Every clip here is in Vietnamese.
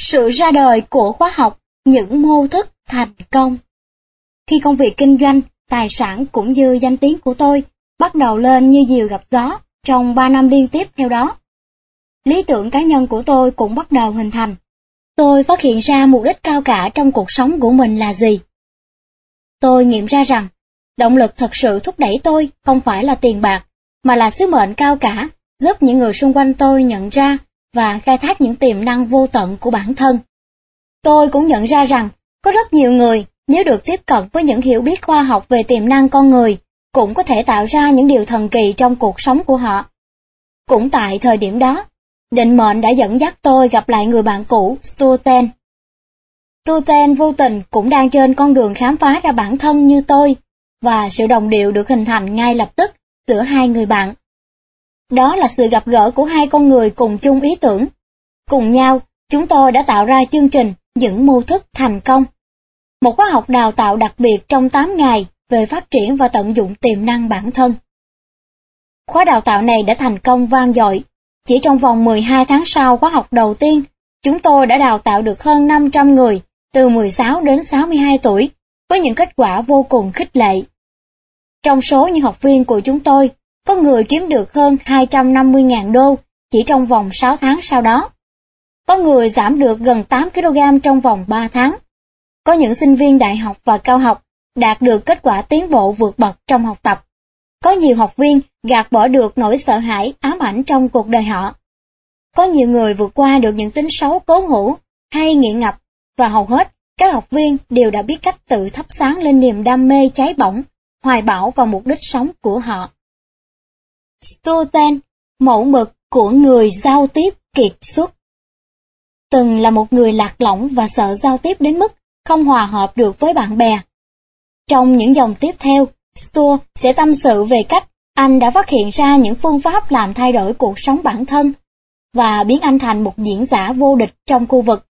Sự ra đời của khóa học những mô thức thành công. Khi công việc kinh doanh, tài sản cũng như danh tiếng của tôi bắt đầu lên như diều gặp gió trong 3 năm liên tiếp theo đó, lý tưởng cá nhân của tôi cũng bắt đầu hình thành. Tôi phát hiện ra mục đích cao cả trong cuộc sống của mình là gì. Tôi nghiệm ra rằng, động lực thật sự thúc đẩy tôi không phải là tiền bạc, mà là sứ mệnh cao cả, giúp những người xung quanh tôi nhận ra và khai thác những tiềm năng vô tận của bản thân. Tôi cũng nhận ra rằng, có rất nhiều người, nếu được tiếp cận với những hiểu biết khoa học về tiềm năng con người, cũng có thể tạo ra những điều thần kỳ trong cuộc sống của họ. Cũng tại thời điểm đó, định mệnh đã dẫn dắt tôi gặp lại người bạn cũ Stuarten. Stuarten vô tình cũng đang trên con đường khám phá ra bản thân như tôi, và sự đồng điệu được hình thành ngay lập tức giữa hai người bạn. Đó là sự gặp gỡ của hai con người cùng chung ý tưởng. Cùng nhau, chúng tôi đã tạo ra chương trình những mô thức thành công. Một khóa học đào tạo đặc biệt trong 8 ngày về phát triển và tận dụng tiềm năng bản thân. Khóa đào tạo này đã thành công vang dội. Chỉ trong vòng 12 tháng sau khóa học đầu tiên, chúng tôi đã đào tạo được hơn 500 người, từ 16 đến 62 tuổi, với những kết quả vô cùng khích lệ. Trong số những học viên của chúng tôi, có người kiếm được hơn 250.000 đô chỉ trong vòng 6 tháng sau đó. Có người giảm được gần 8 kg trong vòng 3 tháng. Có những sinh viên đại học và cao học đạt được kết quả tiến bộ vượt bậc trong học tập. Có nhiều học viên gạt bỏ được nỗi sợ hãi ám ảnh trong cuộc đời họ. Có nhiều người vượt qua được những tính xấu cố hữu hay nghiện ngập, và hầu hết các học viên đều đã biết cách tự thắp sáng lên niềm đam mê cháy bỏng, hoài bão và mục đích sống của họ. Stuarten, mẫu mực của người giao tiếp kiệt xuất. Từng là một người lạc lõng và sợ giao tiếp đến mức không hòa hợp được với bạn bè. Trong những dòng tiếp theo, Stuart sẽ tâm sự về cách anh đã phát hiện ra những phương pháp làm thay đổi cuộc sống bản thân và biến anh thành một diễn giả vô địch trong khu vực.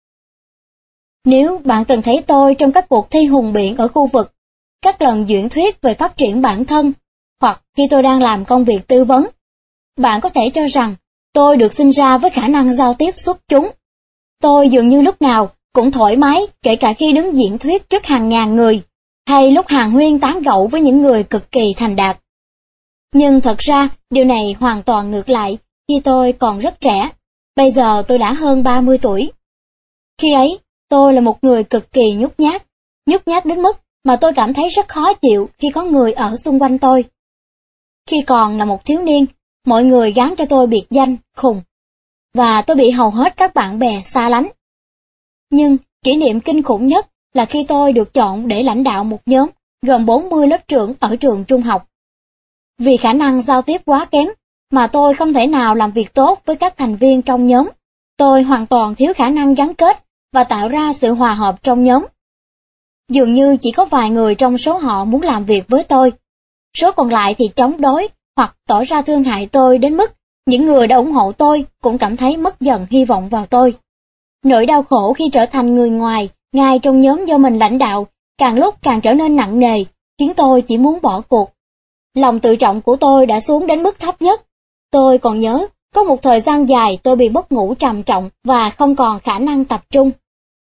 Nếu bạn từng thấy tôi trong các cuộc thi hùng biện ở khu vực, các lần diễn thuyết về phát triển bản thân, hoặc khi tôi đang làm công việc tư vấn, bạn có thể cho rằng tôi được sinh ra với khả năng giao tiếp xuất chúng. Tôi dường như lúc nào cũng thoải mái, kể cả khi đứng diễn thuyết trước hàng ngàn người, hay lúc hàn huyên tán gẫu với những người cực kỳ thành đạt. Nhưng thật ra, điều này hoàn toàn ngược lại khi tôi còn rất trẻ. Bây giờ tôi đã hơn 30 tuổi. Khi ấy, tôi là một người cực kỳ nhút nhát đến mức mà tôi cảm thấy rất khó chịu khi có người ở xung quanh tôi. Khi còn là một thiếu niên, mọi người gán cho tôi biệt danh khùng, và tôi bị hầu hết các bạn bè xa lánh. Nhưng kỷ niệm kinh khủng nhất là khi tôi được chọn để lãnh đạo một nhóm gồm 40 lớp trưởng ở trường trung học. Vì khả năng giao tiếp quá kém mà tôi không thể nào làm việc tốt với các thành viên trong nhóm. Tôi hoàn toàn thiếu khả năng gắn kết và tạo ra sự hòa hợp trong nhóm. Dường như chỉ có vài người trong số họ muốn làm việc với tôi. Số còn lại thì chống đối hoặc tỏ ra thương hại tôi đến mức những người đã ủng hộ tôi cũng cảm thấy mất dần hy vọng vào tôi. Nỗi đau khổ khi trở thành người ngoài ngay trong nhóm do mình lãnh đạo càng lúc càng trở nên nặng nề, khiến tôi chỉ muốn bỏ cuộc. Lòng tự trọng của tôi đã xuống đến mức thấp nhất. Tôi còn nhớ, có một thời gian dài tôi bị mất ngủ trầm trọng và không còn khả năng tập trung.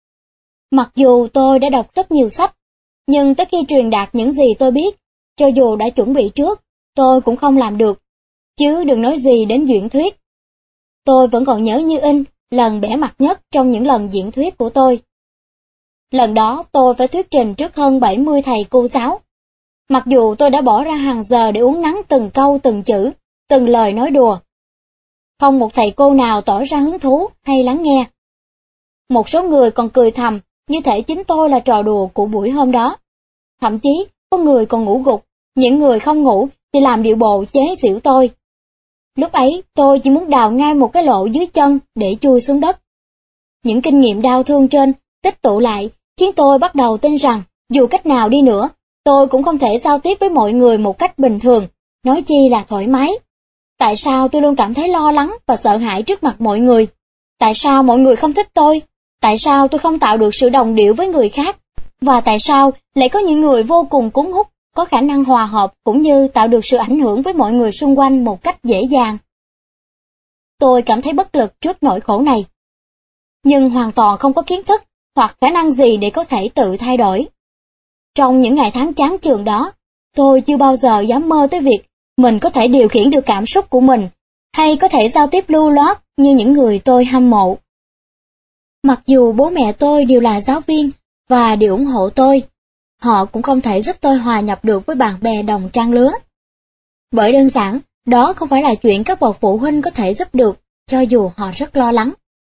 Mặc dù tôi đã đọc rất nhiều sách, nhưng tới khi truyền đạt những gì tôi biết, cho dù đã chuẩn bị trước, tôi cũng không làm được, chứ đừng nói gì đến diễn thuyết. Tôi vẫn còn nhớ như in lần bẽ mặt nhất trong những lần diễn thuyết của tôi. Lần đó tôi phải thuyết trình trước hơn 70 thầy cô giáo. Mặc dù tôi đã bỏ ra hàng giờ để uốn nắn từng câu từng chữ, từng lời nói đùa. Không một thầy cô nào tỏ ra hứng thú hay lắng nghe. Một số người còn cười thầm, như thể chính tôi là trò đùa của buổi hôm đó. Thậm chí, có người còn ngủ gục, những người không ngủ thì làm điệu bộ chế giễu tôi. Lúc ấy, tôi chỉ muốn đào ngay một cái lỗ dưới chân để chui xuống đất. Những kinh nghiệm đau thương trên tích tụ lại khiến tôi bắt đầu tin rằng, dù cách nào đi nữa, tôi cũng không thể giao tiếp với mọi người một cách bình thường, nói chi là thoải mái. Tại sao tôi luôn cảm thấy lo lắng và sợ hãi trước mặt mọi người? Tại sao mọi người không thích tôi? Tại sao tôi không tạo được sự đồng điệu với người khác? Và tại sao lại có những người vô cùng cuốn hút, có khả năng hòa hợp cũng như tạo được sự ảnh hưởng với mọi người xung quanh một cách dễ dàng? Tôi cảm thấy bất lực trước nỗi khổ này. nhưng hoàn toàn không có kiến thức hoặc khả năng gì để có thể tự thay đổi. Trong những ngày tháng chán chường đó, tôi chưa bao giờ dám mơ tới việc mình có thể điều khiển được cảm xúc của mình, hay có thể giao tiếp lưu loát như những người tôi hâm mộ. Mặc dù bố mẹ tôi đều là giáo viên và đều ủng hộ tôi, họ cũng không thể giúp tôi hòa nhập được với bạn bè đồng trang lứa. Bởi đơn giản, đó không phải là chuyện các bậc phụ huynh có thể giúp được, cho dù họ rất lo lắng.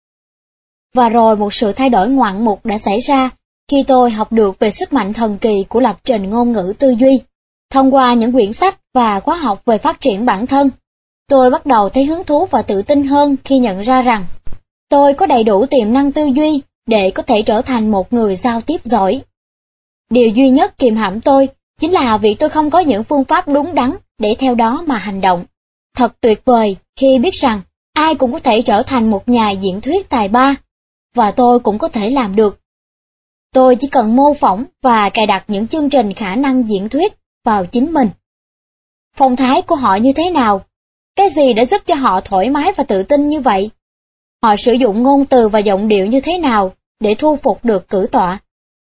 Và rồi một sự thay đổi ngoạn mục đã xảy ra khi tôi học được về sức mạnh thần kỳ của lập trình ngôn ngữ tư duy. Thông qua những quyển sách và khóa học về phát triển bản thân, tôi bắt đầu thấy hứng thú và tự tin hơn khi nhận ra rằng tôi có đầy đủ tiềm năng tư duy để có thể trở thành một người giao tiếp giỏi. Điều duy nhất kìm hãm tôi chính là vì tôi không có những phương pháp đúng đắn để theo đó mà hành động. Thật tuyệt vời khi biết rằng ai cũng có thể trở thành một nhà diễn thuyết tài ba, và tôi cũng có thể làm được. Tôi chỉ cần mô phỏng và cài đặt những chương trình khả năng diễn thuyết vào chính mình. Phong thái của họ như thế nào? Cái gì đã giúp cho họ thoải mái và tự tin như vậy? Họ sử dụng ngôn từ và giọng điệu như thế nào để thu phục được cử tọa?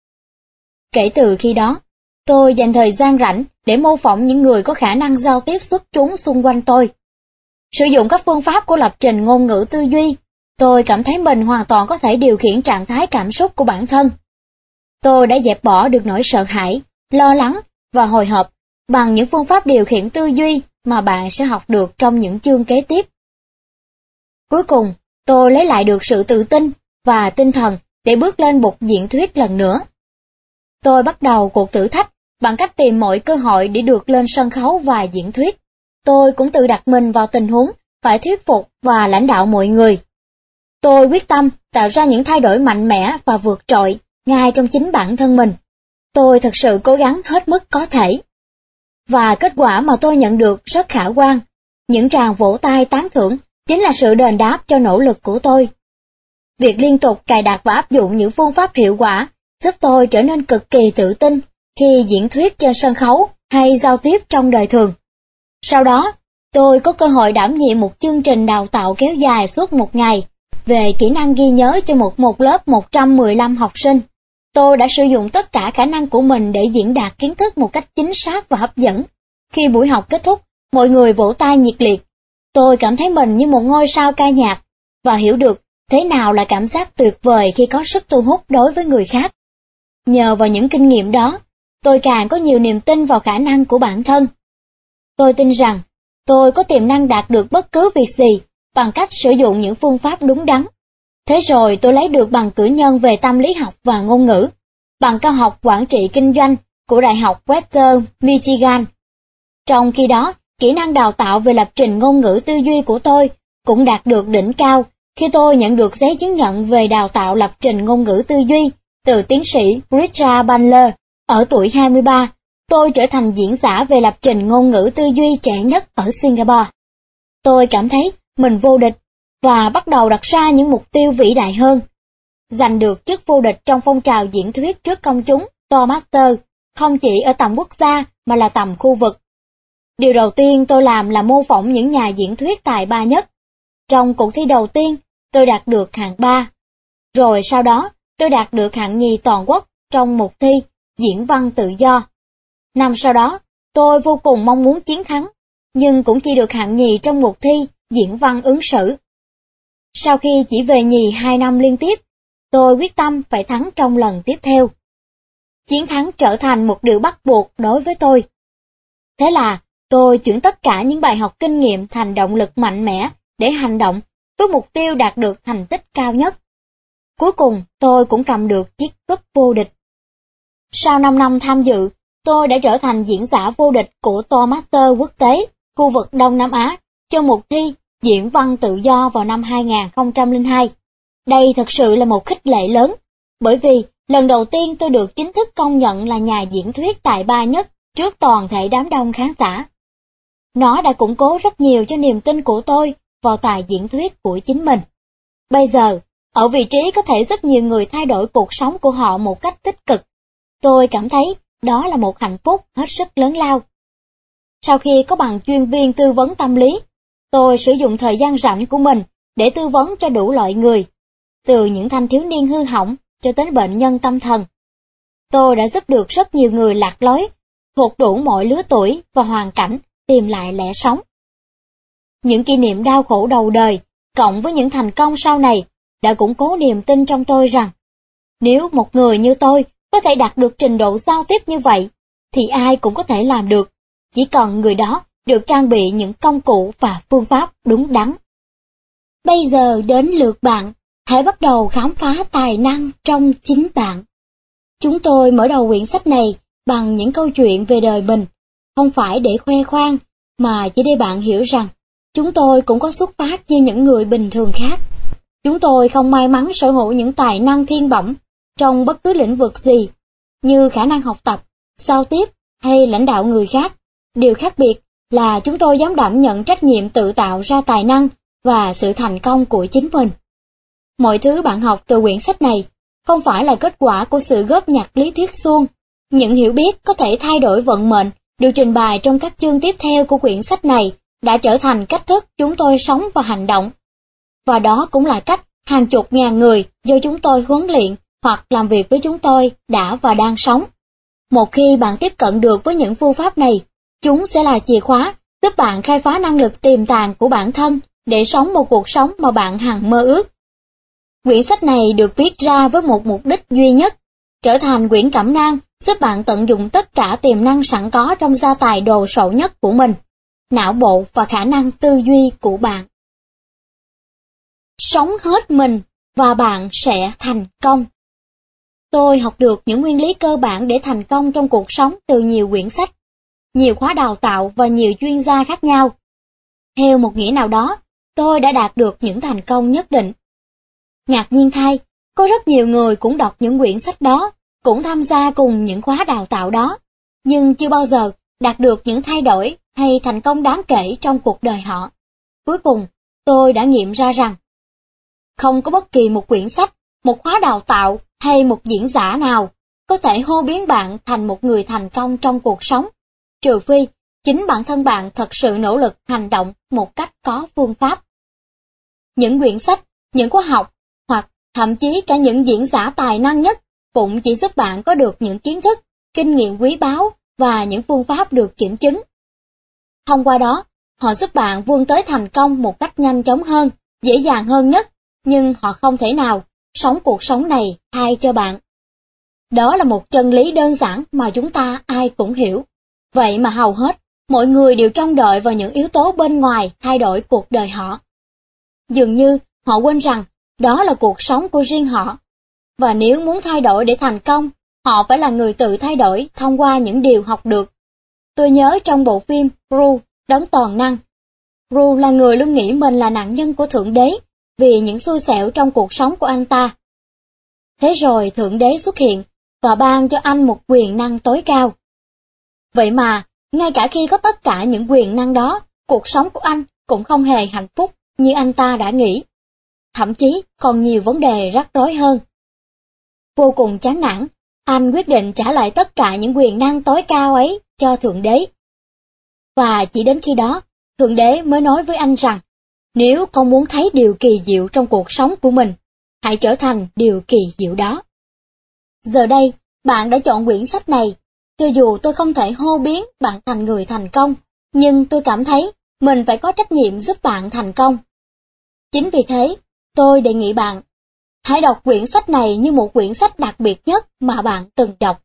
Kể từ khi đó, tôi dành thời gian rảnh để mô phỏng những người có khả năng giao tiếp xuất chúng xung quanh tôi. Sử dụng các phương pháp của lập trình ngôn ngữ tư duy, tôi cảm thấy mình hoàn toàn có thể điều khiển trạng thái cảm xúc của bản thân. Tôi đã dẹp bỏ được nỗi sợ hãi, lo lắng và hồi hộp bằng những phương pháp điều khiển tư duy mà bạn sẽ học được trong những chương kế tiếp. Cuối cùng, tôi lấy lại được sự tự tin và tinh thần để bước lên bục diễn thuyết lần nữa. Tôi bắt đầu cuộc thử thách bằng cách tìm mọi cơ hội để được lên sân khấu và diễn thuyết. Tôi cũng tự đặt mình vào tình huống phải thuyết phục và lãnh đạo mọi người. Tôi quyết tâm tạo ra những thay đổi mạnh mẽ và vượt trội ngay trong chính bản thân mình. Tôi thực sự cố gắng hết mức có thể. Và kết quả mà tôi nhận được rất khả quan. Những tràng vỗ tay tán thưởng chính là sự đền đáp cho nỗ lực của tôi. Việc liên tục cài đặt và áp dụng những phương pháp hiệu quả giúp tôi trở nên cực kỳ tự tin khi diễn thuyết trên sân khấu hay giao tiếp trong đời thường. Sau đó, tôi có cơ hội đảm nhiệm một chương trình đào tạo kéo dài suốt một ngày về kỹ năng ghi nhớ cho một lớp 115 học sinh. Tôi đã sử dụng tất cả khả năng của mình để diễn đạt kiến thức một cách chính xác và hấp dẫn. Khi buổi học kết thúc, mọi người vỗ tay nhiệt liệt. Tôi cảm thấy mình như một ngôi sao ca nhạc và hiểu được thế nào là cảm giác tuyệt vời khi có sức thu hút đối với người khác. Nhờ vào những kinh nghiệm đó, tôi càng có nhiều niềm tin vào khả năng của bản thân. Tôi tin rằng tôi có tiềm năng đạt được bất cứ việc gì bằng cách sử dụng những phương pháp đúng đắn. Thế rồi tôi lấy được bằng cử nhân về tâm lý học và ngôn ngữ, bằng cao học quản trị kinh doanh của Đại học Western Michigan. Trong khi đó, kỹ năng đào tạo về lập trình ngôn ngữ tư duy của tôi cũng đạt được đỉnh cao khi tôi nhận được giấy chứng nhận về đào tạo lập trình ngôn ngữ tư duy từ tiến sĩ Richard Bandler. Ở tuổi 23, tôi trở thành diễn giả về lập trình ngôn ngữ tư duy trẻ nhất ở Singapore. Tôi cảm thấy mình vô địch và bắt đầu đặt ra những mục tiêu vĩ đại hơn. Giành được chức vô địch trong phong trào diễn thuyết trước công chúng Toastmasters, không chỉ ở tầm quốc gia mà là tầm khu vực. Điều đầu tiên tôi làm là mô phỏng những nhà diễn thuyết tài ba nhất. Trong cuộc thi đầu tiên, tôi đạt được hạng 3. Rồi sau đó, tôi đạt được hạng nhì toàn quốc trong một thi diễn văn tự do. Năm sau đó, tôi vô cùng mong muốn chiến thắng, nhưng cũng chỉ được hạng nhì trong một thi diễn văn ứng xử. Sau khi chỉ về nhì 2 năm liên tiếp, tôi quyết tâm phải thắng trong lần tiếp theo. Chiến thắng trở thành một điều bắt buộc đối với tôi. Thế là, tôi chuyển tất cả những bài học kinh nghiệm thành động lực mạnh mẽ để hành động với mục tiêu đạt được thành tích cao nhất. Cuối cùng, tôi cũng cầm được chiếc cúp vô địch. Sau 5 năm tham dự, tôi đã trở thành diễn giả vô địch của Toastmasters quốc tế, khu vực Đông Nam Á, cho một thi diễn văn tự do vào năm 2002. Đây thật sự là một khích lệ lớn, bởi vì lần đầu tiên tôi được chính thức công nhận là nhà diễn thuyết tài ba nhất trước toàn thể đám đông khán giả. Nó đã củng cố rất nhiều cho niềm tin của tôi vào tài diễn thuyết của chính mình. Bây giờ, ở vị trí có thể giúp nhiều người thay đổi cuộc sống của họ một cách tích cực, tôi cảm thấy đó là một hạnh phúc hết sức lớn lao. Sau khi có bằng chuyên viên tư vấn tâm lý, tôi sử dụng thời gian rảnh của mình để tư vấn cho đủ loại người. từ những thanh thiếu niên hư hỏng cho đến bệnh nhân tâm thần. Tôi đã giúp được rất nhiều người lạc lối, thuộc đủ mọi lứa tuổi và hoàn cảnh tìm lại lẽ sống. Những kỷ niệm đau khổ đầu đời, cộng với những thành công sau này, đã củng cố niềm tin trong tôi rằng, nếu một người như tôi có thể đạt được trình độ giao tiếp như vậy, thì ai cũng có thể làm được, chỉ cần người đó được trang bị những công cụ và phương pháp đúng đắn. Bây giờ đến lượt bạn, hãy bắt đầu khám phá tài năng trong chính bạn. Chúng tôi mở đầu quyển sách này bằng những câu chuyện về đời mình, không phải để khoe khoang, mà chỉ để bạn hiểu rằng chúng tôi cũng có xuất phát như những người bình thường khác. Chúng tôi không may mắn sở hữu những tài năng thiên bẩm trong bất cứ lĩnh vực gì, như khả năng học tập, giao tiếp hay lãnh đạo người khác. Điều khác biệt là chúng tôi dám đảm nhận trách nhiệm tự tạo ra tài năng và sự thành công của chính mình. Mọi thứ bạn học từ quyển sách này không phải là kết quả của sự góp nhặt lý thuyết suông. Những hiểu biết có thể thay đổi vận mệnh được trình bày trong các chương tiếp theo của quyển sách này đã trở thành cách thức chúng tôi sống và hành động. Và đó cũng là cách hàng chục ngàn người do chúng tôi huấn luyện hoặc làm việc với chúng tôi đã và đang sống. Một khi bạn tiếp cận được với những phương pháp này, chúng sẽ là chìa khóa giúp bạn khai phá năng lực tiềm tàng của bản thân để sống một cuộc sống mà bạn hằng mơ ước. Quyển sách này được viết ra với một mục đích duy nhất, trở thành quyển cẩm nang giúp bạn tận dụng tất cả tiềm năng sẵn có trong gia tài đồ sộ nhất của mình, não bộ và khả năng tư duy của bạn. Sống hết mình và bạn sẽ thành công. Tôi học được những nguyên lý cơ bản để thành công trong cuộc sống từ nhiều quyển sách, nhiều khóa đào tạo và nhiều chuyên gia khác nhau. Theo một nghĩa nào đó, tôi đã đạt được những thành công nhất định. Ngạc nhiên thay, có rất nhiều người cũng đọc những quyển sách đó, cũng tham gia cùng những khóa đào tạo đó, nhưng chưa bao giờ đạt được những thay đổi hay thành công đáng kể trong cuộc đời họ. Cuối cùng, tôi đã nghiệm ra rằng, không có bất kỳ một quyển sách, một khóa đào tạo hay một diễn giả nào có thể hô biến bạn thành một người thành công trong cuộc sống, trừ phi chính bản thân bạn thật sự nỗ lực hành động một cách có phương pháp. Những quyển sách, những khóa học, hoặc thậm chí cả những diễn giả tài năng nhất cũng chỉ giúp bạn có được những kiến thức, kinh nghiệm quý báu và những phương pháp được kiểm chứng. Thông qua đó, họ giúp bạn vươn tới thành công một cách nhanh chóng hơn, dễ dàng hơn nhất, nhưng họ không thể nào sống cuộc sống này thay cho bạn. Đó là một chân lý đơn giản mà chúng ta ai cũng hiểu. Vậy mà hầu hết, mọi người đều trông đợi vào những yếu tố bên ngoài thay đổi cuộc đời họ. Dường như họ quên rằng đó là cuộc sống của riêng họ. Và nếu muốn thay đổi để thành công, họ phải là người tự thay đổi thông qua những điều học được. Tôi nhớ trong bộ phim Ru, Đấng Toàn Năng. Ru là người luôn nghĩ mình là nạn nhân của Thượng Đế vì những xui xẻo trong cuộc sống của anh ta. Thế rồi Thượng Đế xuất hiện và ban cho anh một quyền năng tối cao. Vậy mà, ngay cả khi có tất cả những quyền năng đó, cuộc sống của anh cũng không hề hạnh phúc như anh ta đã nghĩ. Thậm chí còn nhiều vấn đề rắc rối hơn. Vô cùng chán nản, anh quyết định trả lại tất cả những quyền năng tối cao ấy cho Thượng Đế. Và chỉ đến khi đó, Thượng Đế mới nói với anh rằng, nếu con muốn thấy điều kỳ diệu trong cuộc sống của mình, hãy trở thành điều kỳ diệu đó. Giờ đây, bạn đã chọn quyển sách này. Cho dù tôi không thể hô biến bạn thành người thành công, nhưng tôi cảm thấy mình phải có trách nhiệm giúp bạn thành công. Chính vì thế, tôi đề nghị bạn, hãy đọc quyển sách này như một quyển sách đặc biệt nhất mà bạn từng đọc.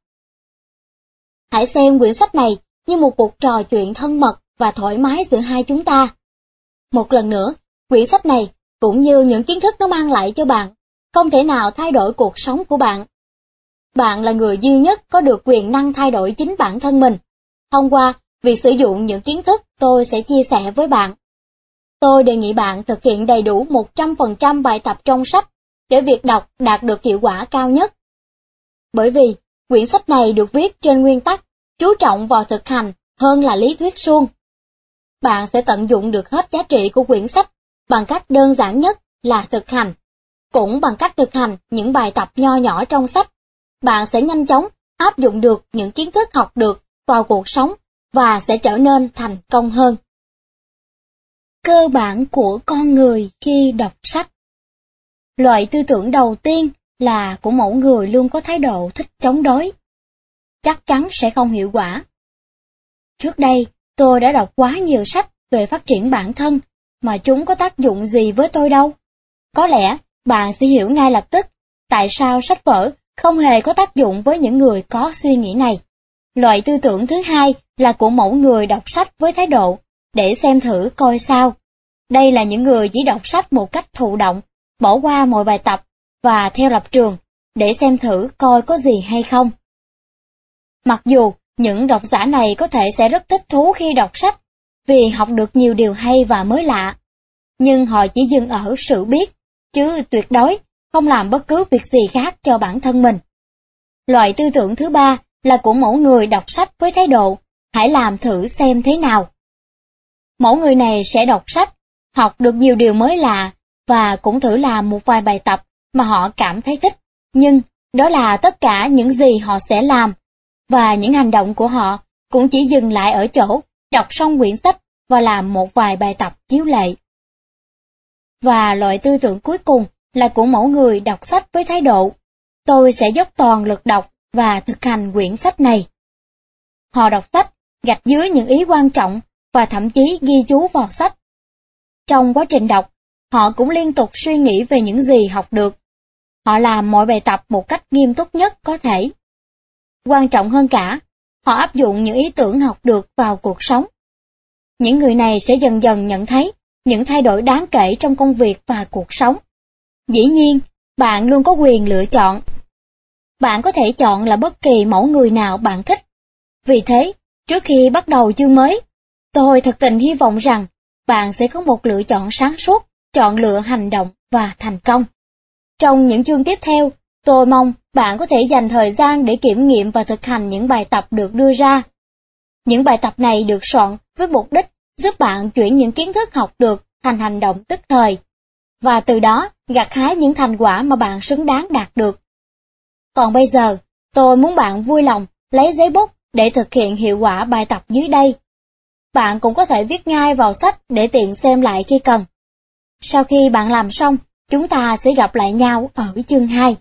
Hãy xem quyển sách này như một cuộc trò chuyện thân mật và thoải mái giữa hai chúng ta. Một lần nữa, quyển sách này, cũng như những kiến thức nó mang lại cho bạn, không thể nào thay đổi cuộc sống của bạn. Bạn là người duy nhất có được quyền năng thay đổi chính bản thân mình, thông qua việc sử dụng những kiến thức tôi sẽ chia sẻ với bạn. Tôi đề nghị bạn thực hiện đầy đủ 100% bài tập trong sách để việc đọc đạt được hiệu quả cao nhất. Bởi vì, quyển sách này được viết trên nguyên tắc chú trọng vào thực hành hơn là lý thuyết suông. Bạn sẽ tận dụng được hết giá trị của quyển sách bằng cách đơn giản nhất là thực hành. Cũng bằng cách thực hành những bài tập nho nhỏ trong sách, bạn sẽ nhanh chóng áp dụng được những kiến thức học được vào cuộc sống và sẽ trở nên thành công hơn. Cơ bản của con người khi đọc sách. Loại tư tưởng đầu tiên là của mẫu người luôn có thái độ thích chống đối. Chắc chắn sẽ không hiệu quả. Trước đây, tôi đã đọc quá nhiều sách về phát triển bản thân, mà chúng có tác dụng gì với tôi đâu. Có lẽ bạn sẽ hiểu ngay lập tức tại sao sách vở không hề có tác dụng với những người có suy nghĩ này. Loại tư tưởng thứ hai là của mẫu người đọc sách với thái độ để xem thử coi sao. Đây là những người chỉ đọc sách một cách thụ động, bỏ qua mọi bài tập và theo lập trường để xem thử coi có gì hay không. Mặc dù những độc giả này có thể sẽ rất thích thú khi đọc sách vì học được nhiều điều hay và mới lạ, nhưng họ chỉ dừng ở sự biết, chứ tuyệt đối không làm bất cứ việc gì khác cho bản thân mình. Loại tư tưởng thứ ba là của mẫu người đọc sách với thái độ hãy làm thử xem thế nào. Mẫu người này sẽ đọc sách, học được nhiều điều mới lạ và cũng thử làm một vài bài tập mà họ cảm thấy thích, nhưng đó là tất cả những gì họ sẽ làm, và những hành động của họ cũng chỉ dừng lại ở chỗ đọc xong quyển sách và làm một vài bài tập chiếu lệ. Và loại tư tưởng cuối cùng là của mẫu người đọc sách với thái độ tôi sẽ dốc toàn lực đọc và thực hành quyển sách này. Họ đọc sách, gạch dưới những ý quan trọng và thậm chí ghi chú vào sách. Trong quá trình đọc, họ cũng liên tục suy nghĩ về những gì học được. Họ làm mọi bài tập một cách nghiêm túc nhất có thể. Quan trọng hơn cả, họ áp dụng những ý tưởng học được vào cuộc sống. Những người này sẽ dần dần nhận thấy những thay đổi đáng kể trong công việc và cuộc sống. Dĩ nhiên, bạn luôn có quyền lựa chọn. Bạn có thể chọn là bất kỳ mẫu người nào bạn thích. Vì thế, trước khi bắt đầu chương mới, tôi thật tình hy vọng rằng bạn sẽ có một lựa chọn sáng suốt, chọn lựa hành động và thành công. Trong những chương tiếp theo, tôi mong bạn có thể dành thời gian để kiểm nghiệm và thực hành những bài tập được đưa ra. Những bài tập này được soạn với mục đích giúp bạn chuyển những kiến thức học được thành hành động tức thời, và từ đó gặt hái những thành quả mà bạn xứng đáng đạt được. Còn bây giờ, tôi muốn bạn vui lòng lấy giấy bút để thực hiện hiệu quả bài tập dưới đây. Bạn cũng có thể viết ngay vào sách để tiện xem lại khi cần. Sau khi bạn làm xong, chúng ta sẽ gặp lại nhau ở chương 2.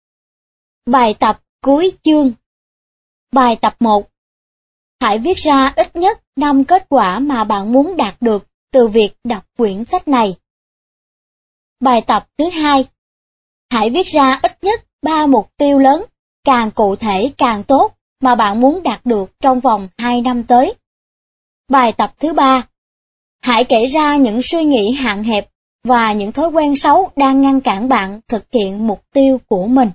Bài tập cuối chương. Bài tập 1. Hãy viết ra ít nhất 5 kết quả mà bạn muốn đạt được từ việc đọc quyển sách này. Bài tập thứ 2. Hãy viết ra ít nhất 3 mục tiêu lớn, càng cụ thể càng tốt, mà bạn muốn đạt được trong vòng 2 năm tới. Bài tập thứ 3. Hãy kể ra những suy nghĩ hạn hẹp và những thói quen xấu đang ngăn cản bạn thực hiện mục tiêu của mình.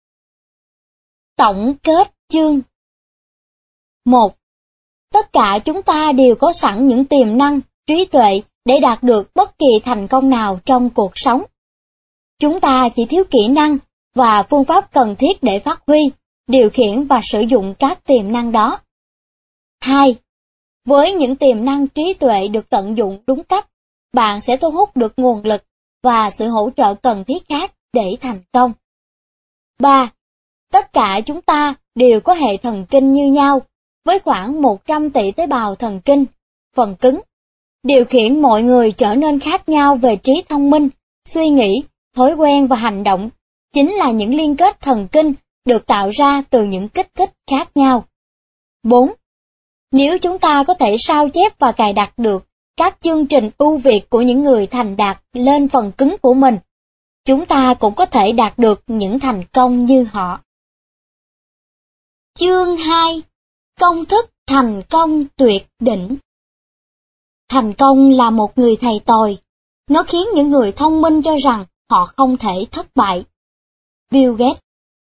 Tổng kết chương. 1. Tất cả chúng ta đều có sẵn những tiềm năng, trí tuệ để đạt được bất kỳ thành công nào trong cuộc sống. Chúng ta chỉ thiếu kỹ năng và phương pháp cần thiết để phát huy, điều khiển và sử dụng các tiềm năng đó. 2. Với những tiềm năng trí tuệ được tận dụng đúng cách, bạn sẽ thu hút được nguồn lực và sự hỗ trợ cần thiết khác để thành công. 3. Tất cả chúng ta đều có hệ thần kinh như nhau, với khoảng 100 tỷ tế bào thần kinh, phần cứng, điều khiển mọi người trở nên khác nhau về trí thông minh, suy nghĩ, thói quen và hành động, chính là những liên kết thần kinh được tạo ra từ những kích thích khác nhau. 4. Nếu chúng ta có thể sao chép và cài đặt được các chương trình ưu việt của những người thành đạt lên phần cứng của mình, chúng ta cũng có thể đạt được những thành công như họ. Chương 2. Công thức thành công tuyệt đỉnh. Thành công là một người thầy tồi. Nó khiến những người thông minh cho rằng họ không thể thất bại. Bill Gates.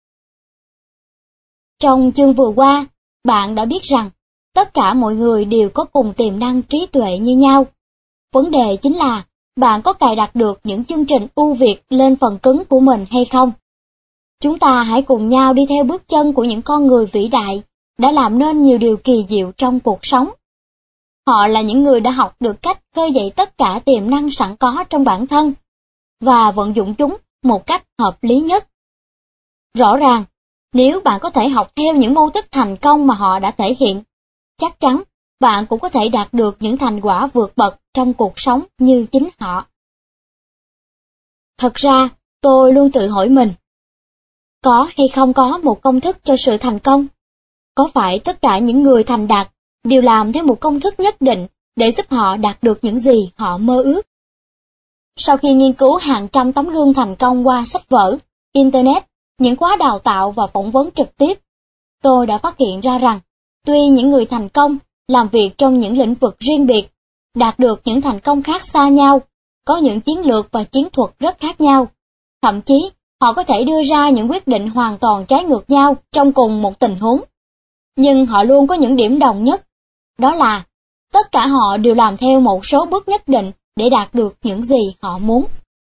Trong chương vừa qua, bạn đã biết rằng tất cả mọi người đều có cùng tiềm năng trí tuệ như nhau. Vấn đề chính là bạn có cài đặt được những chương trình ưu việt lên phần cứng của mình hay không? Chúng ta hãy cùng nhau đi theo bước chân của những con người vĩ đại đã làm nên nhiều điều kỳ diệu trong cuộc sống. Họ là những người đã học được cách khơi dậy tất cả tiềm năng sẵn có trong bản thân và vận dụng chúng một cách hợp lý nhất. Rõ ràng, nếu bạn có thể học theo những mô thức thành công mà họ đã thể hiện, chắc chắn bạn cũng có thể đạt được những thành quả vượt bậc trong cuộc sống như chính họ. Thật ra, Tôi luôn tự hỏi mình, có hay không có một công thức cho sự thành công? Có phải tất cả những người thành đạt đều làm theo một công thức nhất định để giúp họ đạt được những gì họ mơ ước? Sau khi nghiên cứu hàng trăm tấm gương thành công qua sách vở, Internet, những khóa đào tạo và phỏng vấn trực tiếp, tôi đã phát hiện ra rằng, tuy những người thành công làm việc trong những lĩnh vực riêng biệt, đạt được những thành công khác xa nhau, có những chiến lược và chiến thuật rất khác nhau, thậm chí họ có thể đưa ra những quyết định hoàn toàn trái ngược nhau trong cùng một tình huống. Nhưng họ luôn có những điểm đồng nhất, đó là tất cả họ đều làm theo một số bước nhất định để đạt được những gì họ muốn.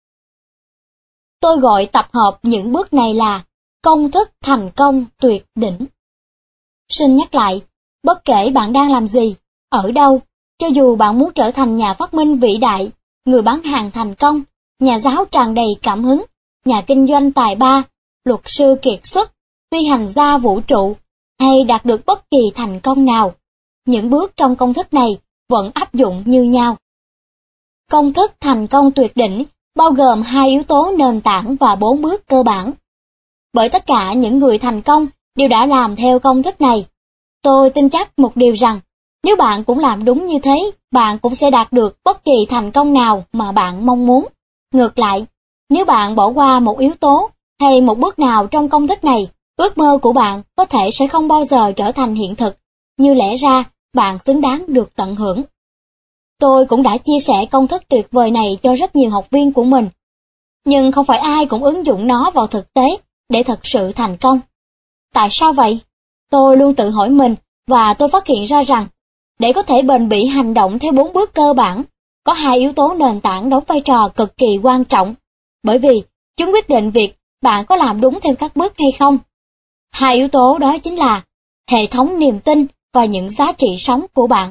Tôi gọi tập hợp những bước này là công thức thành công tuyệt đỉnh. Xin nhắc lại, bất kể bạn đang làm gì, ở đâu, cho dù bạn muốn trở thành nhà phát minh vĩ đại, người bán hàng thành công, nhà giáo tràn đầy cảm hứng, nhà kinh doanh tài ba, luật sư kiệt xuất, phi hành gia vũ trụ, hay đạt được bất kỳ thành công nào, những bước trong công thức này vẫn áp dụng như nhau. Công thức thành công tuyệt đỉnh bao gồm 2 yếu tố nền tảng và 4 bước cơ bản. Bởi tất cả những người thành công đều đã làm theo công thức này. Tôi tin chắc một điều rằng, nếu bạn cũng làm đúng như thế, bạn cũng sẽ đạt được bất kỳ thành công nào mà bạn mong muốn. Ngược lại, nếu bạn bỏ qua một yếu tố hay một bước nào trong công thức này, ước mơ của bạn có thể sẽ không bao giờ trở thành hiện thực, như lẽ ra bạn xứng đáng được tận hưởng. Tôi cũng đã chia sẻ công thức tuyệt vời này cho rất nhiều học viên của mình. Nhưng không phải ai cũng ứng dụng nó vào thực tế để thật sự thành công. Tại sao vậy? Tôi luôn tự hỏi mình và tôi phát hiện ra rằng, để có thể bền bỉ hành động theo 4 bước cơ bản, có 2 yếu tố nền tảng đóng vai trò cực kỳ quan trọng, bởi vì chúng quyết định việc bạn có làm đúng theo các bước hay không. 2 yếu tố đó chính là hệ thống niềm tin và những giá trị sống của bạn.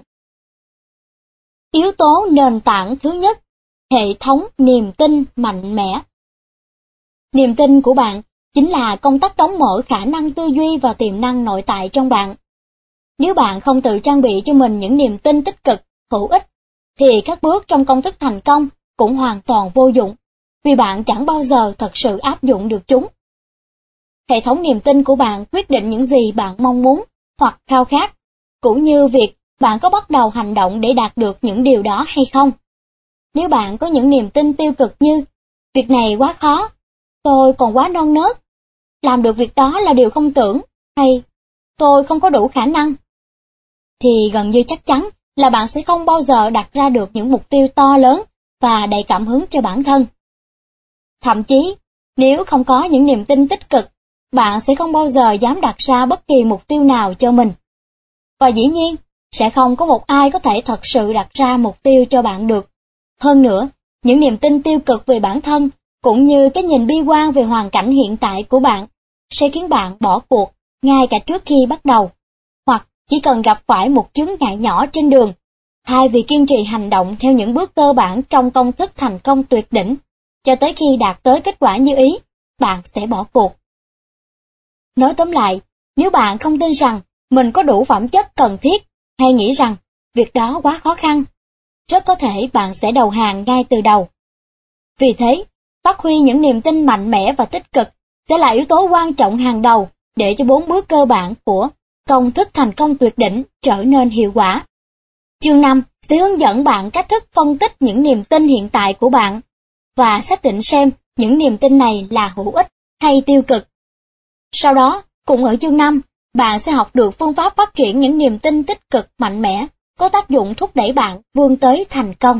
Yếu tố nền tảng thứ nhất, hệ thống niềm tin mạnh mẽ. Niềm tin của bạn chính là công tắc đóng mở khả năng tư duy và tiềm năng nội tại trong bạn. Nếu bạn không tự trang bị cho mình những niềm tin tích cực, hữu ích, thì các bước trong công thức thành công cũng hoàn toàn vô dụng, vì bạn chẳng bao giờ thật sự áp dụng được chúng. Hệ thống niềm tin của bạn quyết định những gì bạn mong muốn hoặc khao khát, cũng như việc bạn có bắt đầu hành động để đạt được những điều đó hay không. Nếu bạn có những niềm tin tiêu cực như, việc này quá khó, tôi còn quá non nớt, làm được việc đó là điều không tưởng, hay tôi không có đủ khả năng, thì gần như chắc chắn là bạn sẽ không bao giờ đặt ra được những mục tiêu to lớn và đầy cảm hứng cho bản thân. Thậm chí, nếu không có những niềm tin tích cực, bạn sẽ không bao giờ dám đặt ra bất kỳ mục tiêu nào cho mình. Và dĩ nhiên, sẽ không có một ai có thể thật sự đặt ra mục tiêu cho bạn được. Hơn nữa, những niềm tin tiêu cực về bản thân, cũng như cái nhìn bi quan về hoàn cảnh hiện tại của bạn, sẽ khiến bạn bỏ cuộc ngay cả trước khi bắt đầu, hoặc chỉ cần gặp phải một chướng ngại nhỏ trên đường, thay vì kiên trì hành động theo những bước cơ bản trong công thức thành công tuyệt đỉnh, cho tới khi đạt tới kết quả như ý, bạn sẽ bỏ cuộc. Nói tóm lại, nếu bạn không tin rằng mình có đủ phẩm chất cần thiết, hay nghĩ rằng việc đó quá khó khăn, rất có thể bạn sẽ đầu hàng ngay từ đầu. Vì thế, phát huy những niềm tin mạnh mẽ và tích cực sẽ là yếu tố quan trọng hàng đầu để cho 4 bước cơ bản của công thức thành công tuyệt đỉnh trở nên hiệu quả. Chương 5 sẽ hướng dẫn bạn cách thức phân tích những niềm tin hiện tại của bạn và xác định xem những niềm tin này là hữu ích hay tiêu cực. Sau đó, cũng ở chương 5, bạn sẽ học được phương pháp phát triển những niềm tin tích cực mạnh mẽ, có tác dụng thúc đẩy bạn vươn tới thành công.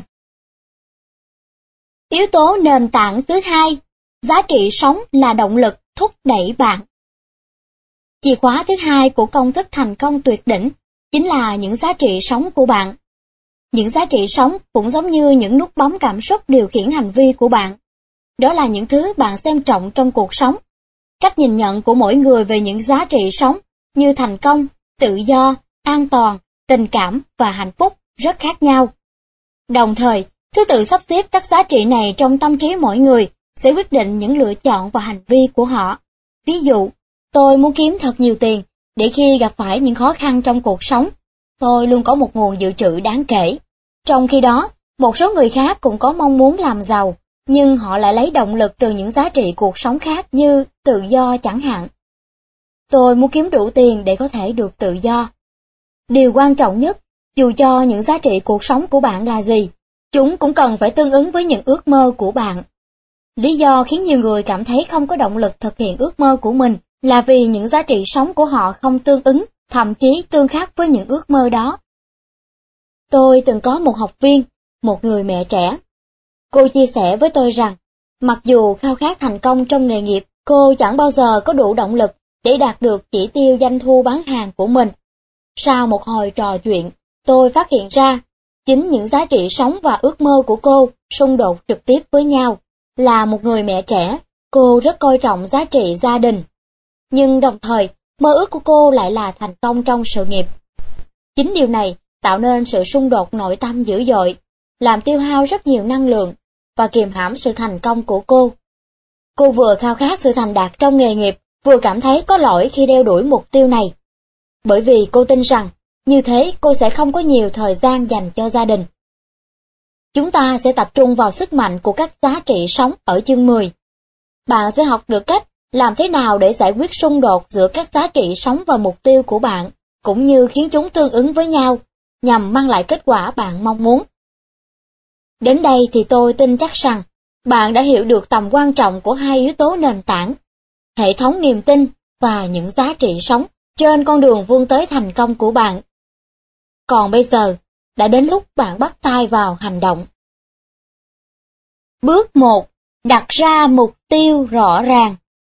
Yếu tố nền tảng thứ hai, giá trị sống là động lực thúc đẩy bạn. Chìa khóa thứ hai của công thức thành công tuyệt đỉnh chính là những giá trị sống của bạn. Những giá trị sống cũng giống như những nút bấm cảm xúc điều khiển hành vi của bạn. Đó là những thứ bạn xem trọng trong cuộc sống. Cách nhìn nhận của mỗi người về những giá trị sống như thành công, tự do, an toàn, tình cảm và hạnh phúc rất khác nhau. Đồng thời, thứ tự sắp xếp các giá trị này trong tâm trí mỗi người sẽ quyết định những lựa chọn và hành vi của họ. Ví dụ, tôi muốn kiếm thật nhiều tiền để khi gặp phải những khó khăn trong cuộc sống, tôi luôn có một nguồn dự trữ đáng kể. Trong khi đó, một số người khác cũng có mong muốn làm giàu, nhưng họ lại lấy động lực từ những giá trị cuộc sống khác như tự do chẳng hạn. Tôi muốn kiếm đủ tiền để có thể được tự do. Điều quan trọng nhất, dù cho những giá trị cuộc sống của bạn là gì, chúng cũng cần phải tương ứng với những ước mơ của bạn. Lý do khiến nhiều người cảm thấy không có động lực thực hiện ước mơ của mình là vì những giá trị sống của họ không tương ứng, thậm chí tương khắc với những ước mơ đó. Tôi từng có một học viên, một người mẹ trẻ. Cô chia sẻ với tôi rằng, mặc dù khao khát thành công trong nghề nghiệp, cô chẳng bao giờ có đủ động lực để đạt được chỉ tiêu doanh thu bán hàng của mình. Sau một hồi trò chuyện, tôi phát hiện ra, chính những giá trị sống và ước mơ của cô xung đột trực tiếp với nhau. Là một người mẹ trẻ, cô rất coi trọng giá trị gia đình. Nhưng đồng thời, mơ ước của cô lại là thành công trong sự nghiệp. Chính điều này tạo nên sự xung đột nội tâm dữ dội, làm tiêu hao rất nhiều năng lượng và kiềm hãm sự thành công của cô. Cô vừa khao khát sự thành đạt trong nghề nghiệp, vừa cảm thấy có lỗi khi đeo đuổi mục tiêu này. Bởi vì cô tin rằng, như thế cô sẽ không có nhiều thời gian dành cho gia đình. Chúng ta sẽ tập trung vào sức mạnh của các giá trị sống ở chương 10. Bạn sẽ học được cách làm thế nào để giải quyết xung đột giữa các giá trị sống và mục tiêu của bạn, cũng như khiến chúng tương ứng với nhau, nhằm mang lại kết quả bạn mong muốn. Đến đây thì tôi tin chắc rằng, bạn đã hiểu được tầm quan trọng của hai yếu tố nền tảng, hệ thống niềm tin và những giá trị sống trên con đường vươn tới thành công của bạn. Còn bây giờ, đã đến lúc bạn bắt tay vào hành động. Bước 1. Đặt ra mục tiêu rõ ràng.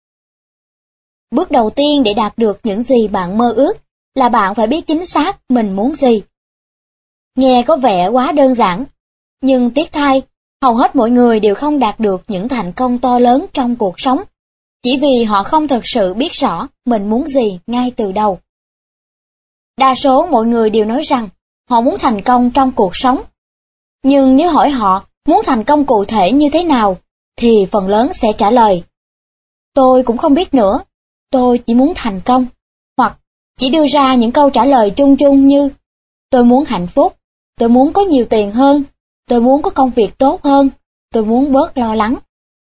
Bước đầu tiên để đạt được những gì bạn mơ ước là bạn phải biết chính xác mình muốn gì. Nghe có vẻ quá đơn giản, nhưng tiếc thay, hầu hết mọi người đều không đạt được những thành công to lớn trong cuộc sống, chỉ vì họ không thực sự biết rõ mình muốn gì ngay từ đầu. Đa số mọi người đều nói rằng họ muốn thành công trong cuộc sống. Nhưng nếu hỏi họ muốn thành công cụ thể như thế nào, thì phần lớn sẽ trả lời, tôi cũng không biết nữa, tôi chỉ muốn thành công, hoặc chỉ đưa ra những câu trả lời chung chung như, tôi muốn hạnh phúc, tôi muốn có nhiều tiền hơn, tôi muốn có công việc tốt hơn, tôi muốn bớt lo lắng.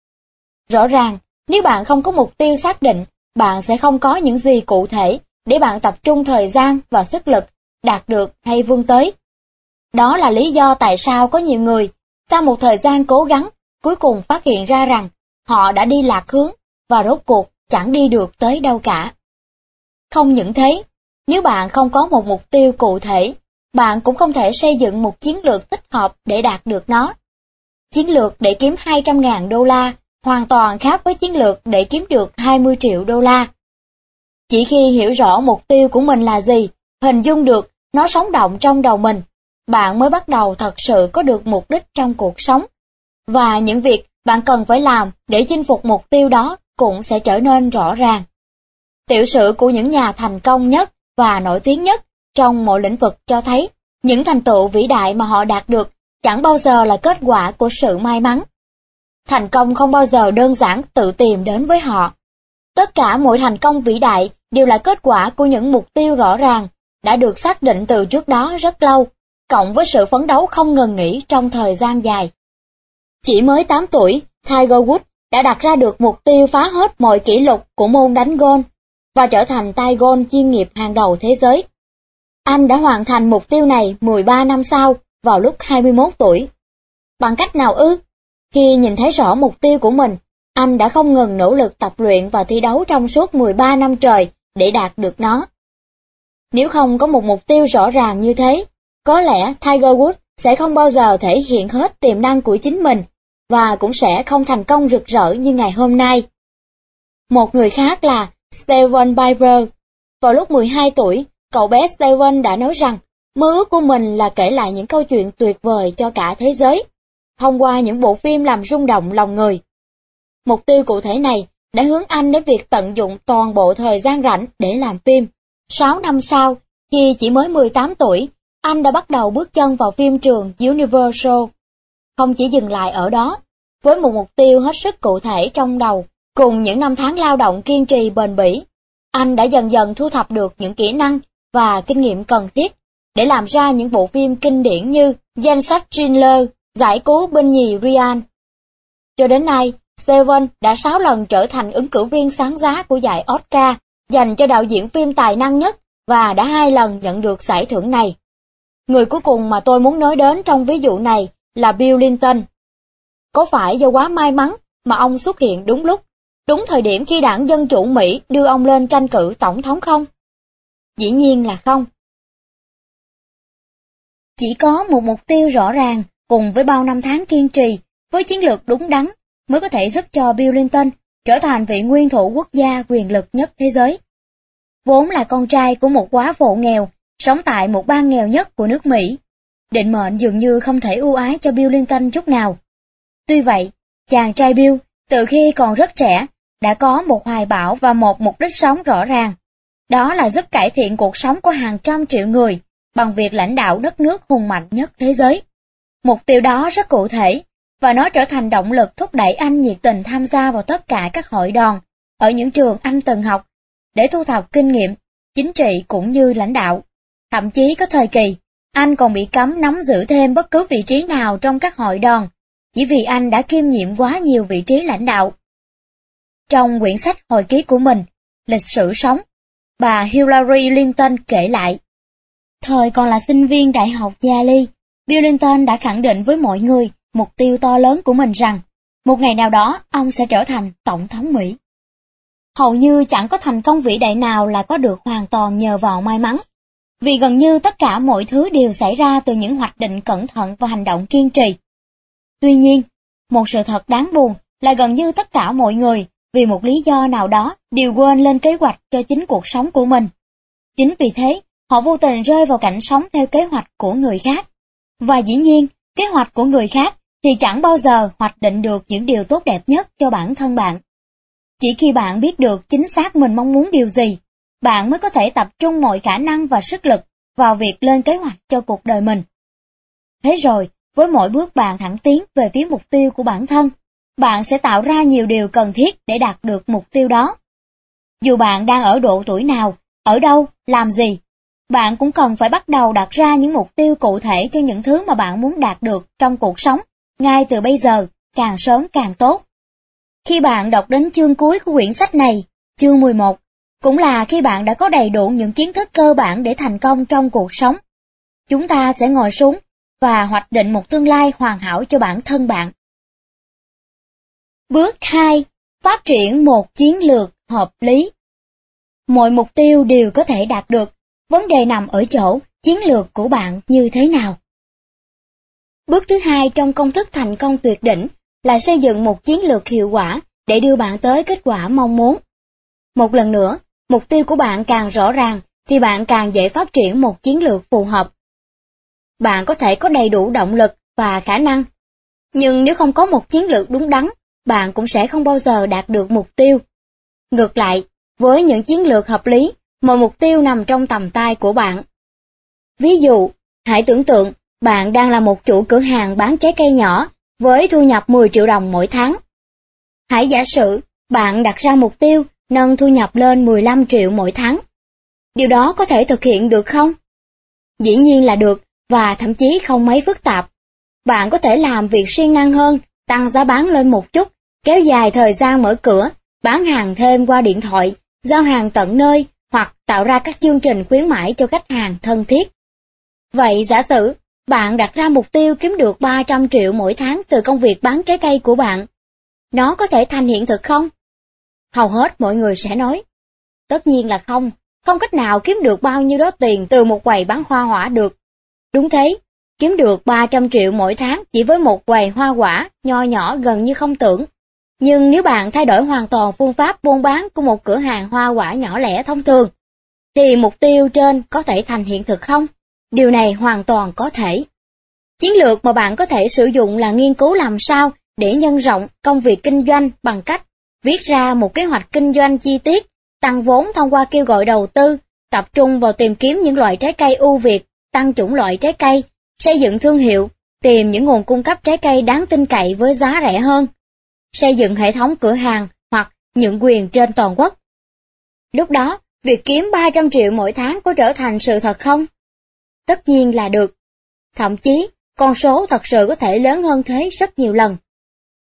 Rõ ràng, nếu bạn không có mục tiêu xác định, bạn sẽ không có những gì cụ thể để bạn tập trung thời gian và sức lực đạt được hay vươn tới. Đó là lý do tại sao có nhiều người, sau một thời gian cố gắng, cuối cùng phát hiện ra rằng họ đã đi lạc hướng và rốt cuộc chẳng đi được tới đâu cả. Không những thế, nếu bạn không có một mục tiêu cụ thể, bạn cũng không thể xây dựng một chiến lược thích hợp để đạt được nó. Chiến lược để kiếm 200.000 đô la hoàn toàn khác với chiến lược để kiếm được 20 triệu đô la. Chỉ khi hiểu rõ mục tiêu của mình là gì, hình dung được nó sống động trong đầu mình, bạn mới bắt đầu thật sự có được mục đích trong cuộc sống. Và những việc bạn cần phải làm để chinh phục mục tiêu đó cũng sẽ trở nên rõ ràng. Tiểu sử của những nhà thành công nhất và nổi tiếng nhất trong mọi lĩnh vực cho thấy, những thành tựu vĩ đại mà họ đạt được chẳng bao giờ là kết quả của sự may mắn. Thành công không bao giờ đơn giản tự tìm đến với họ. Tất cả mọi thành công vĩ đại đều là kết quả của những mục tiêu rõ ràng, đã được xác định từ trước đó rất lâu, cộng với sự phấn đấu không ngừng nghỉ trong thời gian dài. Chỉ mới 8 tuổi, Tiger Woods đã đặt ra được mục tiêu phá hết mọi kỷ lục của môn đánh golf và trở thành tay golf chuyên nghiệp hàng đầu thế giới. Anh đã hoàn thành mục tiêu này 13 năm sau, vào lúc 21 tuổi. Bằng cách nào ư? Khi nhìn thấy rõ mục tiêu của mình, anh đã không ngừng nỗ lực tập luyện và thi đấu trong suốt 13 năm trời để đạt được nó. Nếu không có một mục tiêu rõ ràng như thế, có lẽ Tiger Woods sẽ không bao giờ thể hiện hết tiềm năng của chính mình, và cũng sẽ không thành công rực rỡ như ngày hôm nay. Một người khác là Steven Piper. Vào lúc 12 tuổi, cậu bé Steven đã nói rằng mơ ước của mình là kể lại những câu chuyện tuyệt vời cho cả thế giới, thông qua những bộ phim làm rung động lòng người. Mục tiêu cụ thể này đã hướng anh đến việc tận dụng toàn bộ thời gian rảnh để làm phim. 6 năm sau, khi chỉ mới 18 tuổi, anh đã bắt đầu bước chân vào phim trường Universal. Không chỉ dừng lại ở đó, với một mục tiêu hết sức cụ thể trong đầu, cùng những năm tháng lao động kiên trì bền bỉ, anh đã dần dần thu thập được những kỹ năng và kinh nghiệm cần thiết để làm ra những bộ phim kinh điển như Danh sách Schindler, Giải cứu binh nhì Ryan. Cho đến nay, Steven đã 6 lần trở thành ứng cử viên sáng giá của giải Oscar dành cho đạo diễn phim tài năng nhất và đã 2 lần nhận được giải thưởng này. Người cuối cùng mà tôi muốn nói đến trong ví dụ này là Bill Clinton. Có phải do quá may mắn mà ông xuất hiện đúng lúc, đúng thời điểm khi đảng Dân Chủ Mỹ đưa ông lên tranh cử tổng thống không? Dĩ nhiên là không. Chỉ có một mục tiêu rõ ràng cùng với bao năm tháng kiên trì với chiến lược đúng đắn mới có thể giúp cho Bill Clinton trở thành vị nguyên thủ quốc gia quyền lực nhất thế giới. Vốn là con trai của một góa phụ nghèo, sống tại một bang nghèo nhất của nước Mỹ, định mệnh dường như không thể ưu ái cho Bill Clinton chút nào. Tuy vậy, chàng trai Bill từ khi còn rất trẻ đã có một hoài bão và một mục đích sống rõ ràng. Đó là giúp cải thiện cuộc sống của hàng trăm triệu người bằng việc lãnh đạo đất nước hùng mạnh nhất thế giới. Mục tiêu đó rất cụ thể, và nó trở thành động lực thúc đẩy anh nhiệt tình tham gia vào tất cả các hội đoàn ở những trường anh từng học để thu thập kinh nghiệm, chính trị cũng như lãnh đạo. Thậm chí có thời kỳ, anh còn bị cấm nắm giữ thêm bất cứ vị trí nào trong các hội đoàn, chỉ vì anh đã kiêm nhiệm quá nhiều vị trí lãnh đạo. Trong quyển sách hồi ký của mình, Lịch sử sống, bà Hillary Clinton kể lại, thời còn là sinh viên đại học Yale, Bill Clinton đã khẳng định với mọi người mục tiêu to lớn của mình rằng, một ngày nào đó ông sẽ trở thành tổng thống Mỹ. Hầu như chẳng có thành công vĩ đại nào là có được hoàn toàn nhờ vào may mắn, vì gần như tất cả mọi thứ đều xảy ra từ những hoạch định cẩn thận và hành động kiên trì. Tuy nhiên, một sự thật đáng buồn là gần như tất cả mọi người, vì một lý do nào đó, đều quên lên kế hoạch cho chính cuộc sống của mình. Chính vì thế, họ vô tình rơi vào cảnh sống theo kế hoạch của người khác. Và dĩ nhiên, kế hoạch của người khác thì chẳng bao giờ hoạch định được những điều tốt đẹp nhất cho bản thân bạn. Chỉ khi bạn biết được chính xác mình mong muốn điều gì, bạn mới có thể tập trung mọi khả năng và sức lực vào việc lên kế hoạch cho cuộc đời mình. Thế rồi, với mỗi bước bạn thẳng tiến về phía mục tiêu của bản thân, bạn sẽ tạo ra nhiều điều cần thiết để đạt được mục tiêu đó. Dù bạn đang ở độ tuổi nào, ở đâu, làm gì, bạn cũng cần phải bắt đầu đặt ra những mục tiêu cụ thể cho những thứ mà bạn muốn đạt được trong cuộc sống, ngay từ bây giờ, càng sớm càng tốt. Khi bạn đọc đến chương cuối của quyển sách này, chương 11, cũng là khi bạn đã có đầy đủ những kiến thức cơ bản để thành công trong cuộc sống. Chúng ta sẽ ngồi xuống và hoạch định một tương lai hoàn hảo cho bản thân bạn. Bước 2. Phát triển một chiến lược hợp lý. Mọi mục tiêu đều có thể đạt được, vấn đề nằm ở chỗ chiến lược của bạn như thế nào. Bước thứ 2 trong công thức thành công tuyệt đỉnh là xây dựng một chiến lược hiệu quả để đưa bạn tới kết quả mong muốn. Một lần nữa, mục tiêu của bạn càng rõ ràng thì bạn càng dễ phát triển một chiến lược phù hợp. Bạn có thể có đầy đủ động lực và khả năng, nhưng nếu không có một chiến lược đúng đắn, bạn cũng sẽ không bao giờ đạt được mục tiêu. Ngược lại, với những chiến lược hợp lý, mọi mục tiêu nằm trong tầm tay của bạn. Ví dụ, hãy tưởng tượng bạn đang là một chủ cửa hàng bán trái cây nhỏ với thu nhập 10 triệu đồng mỗi tháng. Hãy giả sử bạn đặt ra mục tiêu nâng thu nhập lên 15 triệu mỗi tháng. Điều đó có thể thực hiện được không? Dĩ nhiên là được, và thậm chí không mấy phức tạp. Bạn có thể làm việc siêng năng hơn, tăng giá bán lên một chút, kéo dài thời gian mở cửa, bán hàng thêm qua điện thoại, giao hàng tận nơi, hoặc tạo ra các chương trình khuyến mãi cho khách hàng thân thiết. Vậy giả sử, bạn đặt ra mục tiêu kiếm được 300 triệu mỗi tháng từ công việc bán trái cây của bạn. Nó có thể thành hiện thực không? Hầu hết mọi người sẽ nói, tất nhiên là không, không cách nào kiếm được bao nhiêu đó tiền từ một quầy bán hoa quả được. Đúng thế, kiếm được 300 triệu mỗi tháng chỉ với một quầy hoa quả nho nhỏ gần như không tưởng. Nhưng nếu bạn thay đổi hoàn toàn phương pháp buôn bán của một cửa hàng hoa quả nhỏ lẻ thông thường, thì mục tiêu trên có thể thành hiện thực không? Điều này hoàn toàn có thể. Chiến lược mà bạn có thể sử dụng là nghiên cứu làm sao để nhân rộng công việc kinh doanh bằng cách viết ra một kế hoạch kinh doanh chi tiết, tăng vốn thông qua kêu gọi đầu tư, tập trung vào tìm kiếm những loại trái cây ưu việt, tăng chủng loại trái cây, xây dựng thương hiệu, tìm những nguồn cung cấp trái cây đáng tin cậy với giá rẻ hơn, xây dựng hệ thống cửa hàng hoặc nhượng quyền trên toàn quốc. Lúc đó, việc kiếm 300 triệu mỗi tháng có trở thành sự thật không? Tất nhiên là được. Thậm chí, con số thật sự có thể lớn hơn thế rất nhiều lần.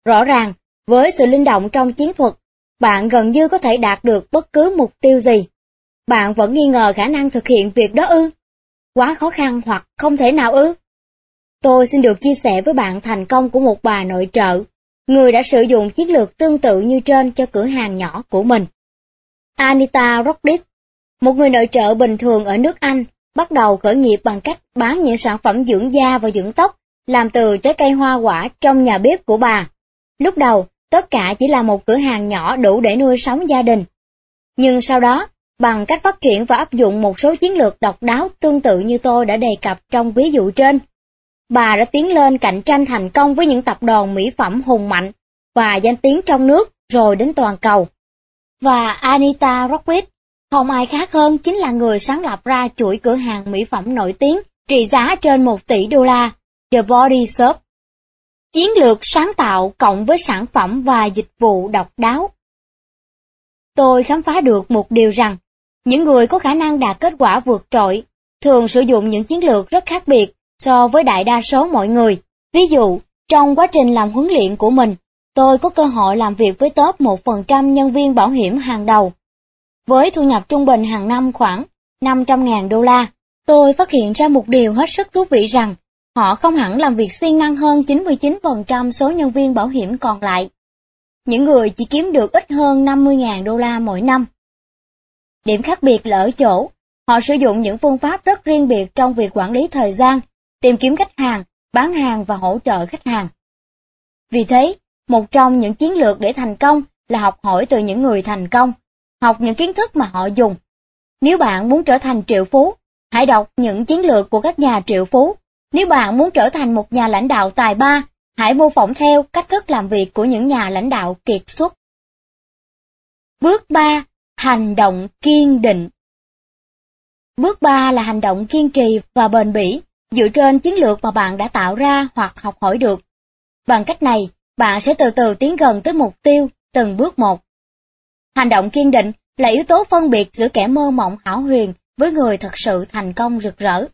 Rõ ràng, với sự linh động trong chiến thuật, bạn gần như có thể đạt được bất cứ mục tiêu gì. Bạn vẫn nghi ngờ khả năng thực hiện việc đó ư? Quá khó khăn hoặc không thể nào ư? Tôi xin được chia sẻ với bạn thành công của một bà nội trợ, người đã sử dụng chiến lược tương tự như trên cho cửa hàng nhỏ của mình. Anita Roddick, một người nội trợ bình thường ở nước Anh, bắt đầu khởi nghiệp bằng cách bán những sản phẩm dưỡng da và dưỡng tóc làm từ trái cây hoa quả trong nhà bếp của bà. Lúc đầu, tất cả chỉ là một cửa hàng nhỏ đủ để nuôi sống gia đình. Nhưng sau đó, bằng cách phát triển và áp dụng một số chiến lược độc đáo tương tự như tôi đã đề cập trong ví dụ trên, bà đã tiến lên cạnh tranh thành công với những tập đoàn mỹ phẩm hùng mạnh và danh tiếng trong nước rồi đến toàn cầu. Và Anita Roddick không ai khác hơn chính là người sáng lập ra chuỗi cửa hàng mỹ phẩm nổi tiếng trị giá trên 1 tỷ đô la, The Body Shop. Chiến lược sáng tạo cộng với sản phẩm và dịch vụ độc đáo. Tôi khám phá được một điều rằng, những người có khả năng đạt kết quả vượt trội thường sử dụng những chiến lược rất khác biệt so với đại đa số mọi người. Ví dụ, trong quá trình làm huấn luyện của mình, tôi có cơ hội làm việc với top 1% nhân viên bảo hiểm hàng đầu. Với thu nhập trung bình hàng năm khoảng 500.000 đô la, tôi phát hiện ra một điều hết sức thú vị rằng, họ không hẳn làm việc siêng năng hơn 99% số nhân viên bảo hiểm còn lại. Những người chỉ kiếm được ít hơn 50.000 đô la mỗi năm. Điểm khác biệt là ở chỗ, họ sử dụng những phương pháp rất riêng biệt trong việc quản lý thời gian, tìm kiếm khách hàng, bán hàng và hỗ trợ khách hàng. Vì thế, một trong những chiến lược để thành công là học hỏi từ những người thành công, học những kiến thức mà họ dùng. Nếu bạn muốn trở thành triệu phú, hãy đọc những chiến lược của các nhà triệu phú. Nếu bạn muốn trở thành một nhà lãnh đạo tài ba, hãy mô phỏng theo cách thức làm việc của những nhà lãnh đạo kiệt xuất. Bước 3. Hành động kiên định. Bước 3 là hành động kiên trì và bền bỉ, dựa trên chiến lược mà bạn đã tạo ra hoặc học hỏi được. Bằng cách này, bạn sẽ từ từ tiến gần tới mục tiêu, từng bước một. Hành động kiên định là yếu tố phân biệt giữa kẻ mơ mộng hão huyền với người thật sự thành công rực rỡ.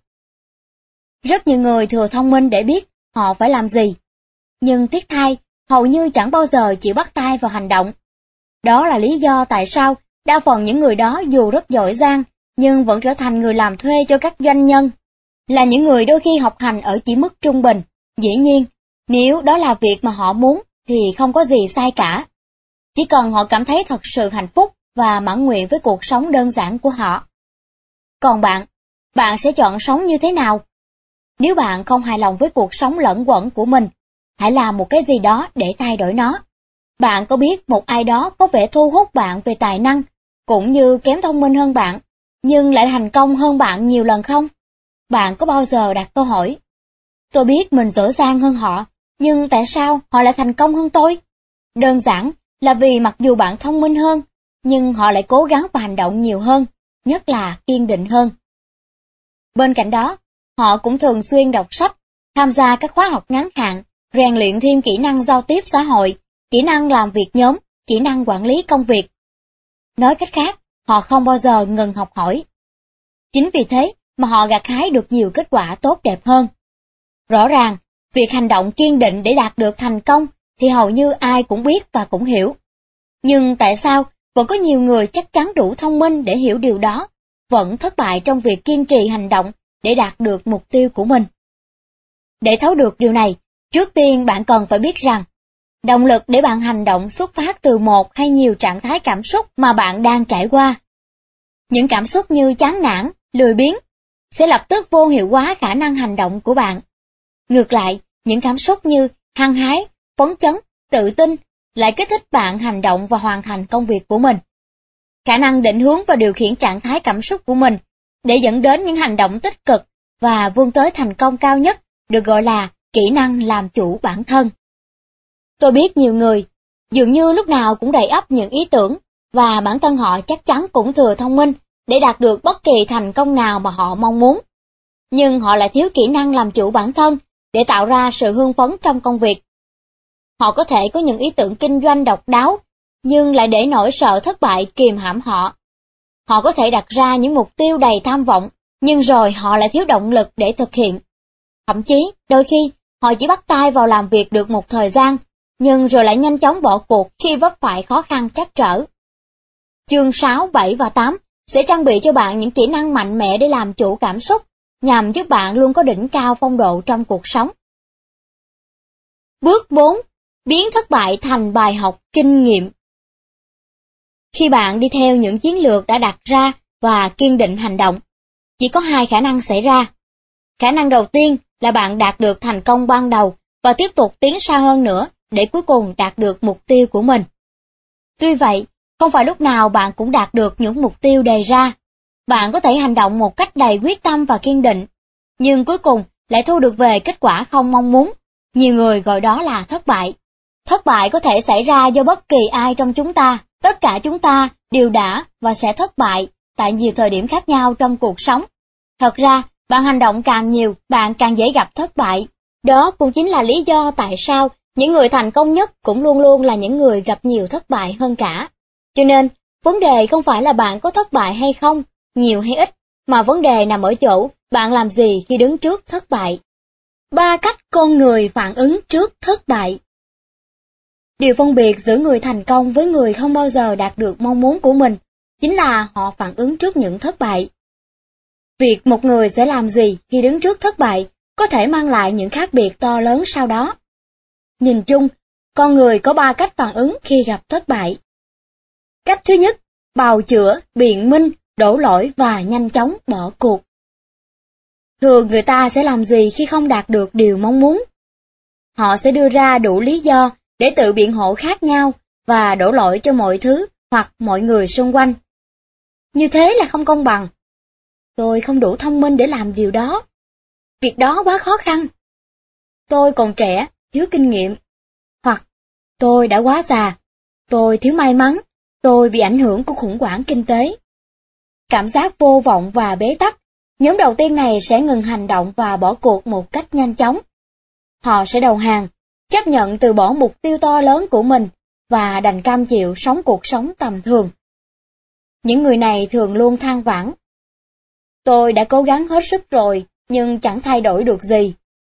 Rất nhiều người thừa thông minh để biết họ phải làm gì, nhưng tiếc thay, hầu như chẳng bao giờ chịu bắt tay vào hành động. Đó là lý do tại sao đa phần những người đó dù rất giỏi giang, nhưng vẫn trở thành người làm thuê cho các doanh nhân, là những người đôi khi học hành ở chỉ mức trung bình. Dĩ nhiên, nếu đó là việc mà họ muốn thì không có gì sai cả. Chỉ cần họ cảm thấy thật sự hạnh phúc và mãn nguyện với cuộc sống đơn giản của họ. Còn bạn sẽ chọn sống như thế nào? Nếu bạn không hài lòng với cuộc sống lẫn quẩn của mình, hãy làm một cái gì đó để thay đổi nó. Bạn có biết một ai đó có vẻ thu hút bạn về tài năng, cũng như kém thông minh hơn bạn, nhưng lại thành công hơn bạn nhiều lần không? Bạn có bao giờ đặt câu hỏi, tôi biết mình giỏi giang hơn họ, nhưng tại sao họ lại thành công hơn tôi? Đơn giản là vì mặc dù bạn thông minh hơn, nhưng họ lại cố gắng và hành động nhiều hơn, nhất là kiên định hơn. Bên cạnh đó, họ cũng thường xuyên đọc sách, tham gia các khóa học ngắn hạn, rèn luyện thêm kỹ năng giao tiếp xã hội, kỹ năng làm việc nhóm, kỹ năng quản lý công việc. Nói cách khác, họ không bao giờ ngừng học hỏi. Chính vì thế mà họ gặt hái được nhiều kết quả tốt đẹp hơn. Rõ ràng, việc hành động kiên định để đạt được thành công thì hầu như ai cũng biết và cũng hiểu. Nhưng tại sao vẫn có nhiều người chắc chắn đủ thông minh để hiểu điều đó, vẫn thất bại trong việc kiên trì hành động để đạt được mục tiêu của mình? Để thấu được điều này, trước tiên bạn cần phải biết rằng, động lực để bạn hành động xuất phát từ một hay nhiều trạng thái cảm xúc mà bạn đang trải qua. Những cảm xúc như chán nản, lười biếng sẽ lập tức vô hiệu hóa khả năng hành động của bạn. Ngược lại, những cảm xúc như hăng hái, phấn chấn, tự tin lại kích thích bạn hành động và hoàn thành công việc của mình. Khả năng định hướng và điều khiển trạng thái cảm xúc của mình để dẫn đến những hành động tích cực và vươn tới thành công cao nhất được gọi là kỹ năng làm chủ bản thân. Tôi biết nhiều người, dường như lúc nào cũng đầy ắp những ý tưởng, và bản thân họ chắc chắn cũng thừa thông minh để đạt được bất kỳ thành công nào mà họ mong muốn. Nhưng họ lại thiếu kỹ năng làm chủ bản thân để tạo ra sự hưng phấn trong công việc. Họ có thể có những ý tưởng kinh doanh độc đáo, nhưng lại để nỗi sợ thất bại kìm hãm họ. Họ có thể đặt ra những mục tiêu đầy tham vọng, nhưng rồi họ lại thiếu động lực để thực hiện. Thậm chí, đôi khi, họ chỉ bắt tay vào làm việc được một thời gian, nhưng rồi lại nhanh chóng bỏ cuộc khi vấp phải khó khăn trắc trở. Chương 6, 7 và 8 sẽ trang bị cho bạn những kỹ năng mạnh mẽ để làm chủ cảm xúc, nhằm giúp bạn luôn có đỉnh cao phong độ trong cuộc sống. Bước 4. Biến thất bại thành bài học kinh nghiệm. Khi bạn đi theo những chiến lược đã đặt ra và kiên định hành động, chỉ có hai khả năng xảy ra. Khả năng đầu tiên là bạn đạt được thành công ban đầu và tiếp tục tiến xa hơn nữa để cuối cùng đạt được mục tiêu của mình. Tuy vậy, không phải lúc nào bạn cũng đạt được những mục tiêu đề ra. Bạn có thể hành động một cách đầy quyết tâm và kiên định, nhưng cuối cùng lại thu được về kết quả không mong muốn. Nhiều người gọi đó là thất bại. Thất bại có thể xảy ra do bất kỳ ai trong chúng ta. Tất cả chúng ta đều đã và sẽ thất bại tại nhiều thời điểm khác nhau trong cuộc sống. Thật ra, bạn hành động càng nhiều, bạn càng dễ gặp thất bại. Đó cũng chính là lý do tại sao những người thành công nhất cũng luôn luôn là những người gặp nhiều thất bại hơn cả. Cho nên, vấn đề không phải là bạn có thất bại hay không, nhiều hay ít, mà vấn đề nằm ở chỗ bạn làm gì khi đứng trước thất bại. 3 cách con người phản ứng trước thất bại. Điều phân biệt giữa người thành công với người không bao giờ đạt được mong muốn của mình chính là họ phản ứng trước những thất bại. Việc một người sẽ làm gì khi đứng trước thất bại có thể mang lại những khác biệt to lớn sau đó. Nhìn chung, con người có 3 cách phản ứng khi gặp thất bại. Cách thứ nhất, bào chữa, biện minh, đổ lỗi và nhanh chóng bỏ cuộc. Thường người ta sẽ làm gì khi không đạt được điều mong muốn? Họ sẽ đưa ra đủ lý do để tự biện hộ khác nhau và đổ lỗi cho mọi thứ hoặc mọi người xung quanh. Như thế là không công bằng. Tôi không đủ thông minh để làm điều đó. Việc đó quá khó khăn. Tôi còn trẻ, thiếu kinh nghiệm. Hoặc tôi đã quá già. Tôi thiếu may mắn. Tôi bị ảnh hưởng của khủng hoảng kinh tế. Cảm giác vô vọng và bế tắc. Nhóm đầu tiên này sẽ ngừng hành động và bỏ cuộc một cách nhanh chóng. Họ sẽ đầu hàng, chấp nhận từ bỏ mục tiêu to lớn của mình và đành cam chịu sống cuộc sống tầm thường. Những người này thường luôn than vãn. Tôi đã cố gắng hết sức rồi, nhưng chẳng thay đổi được gì.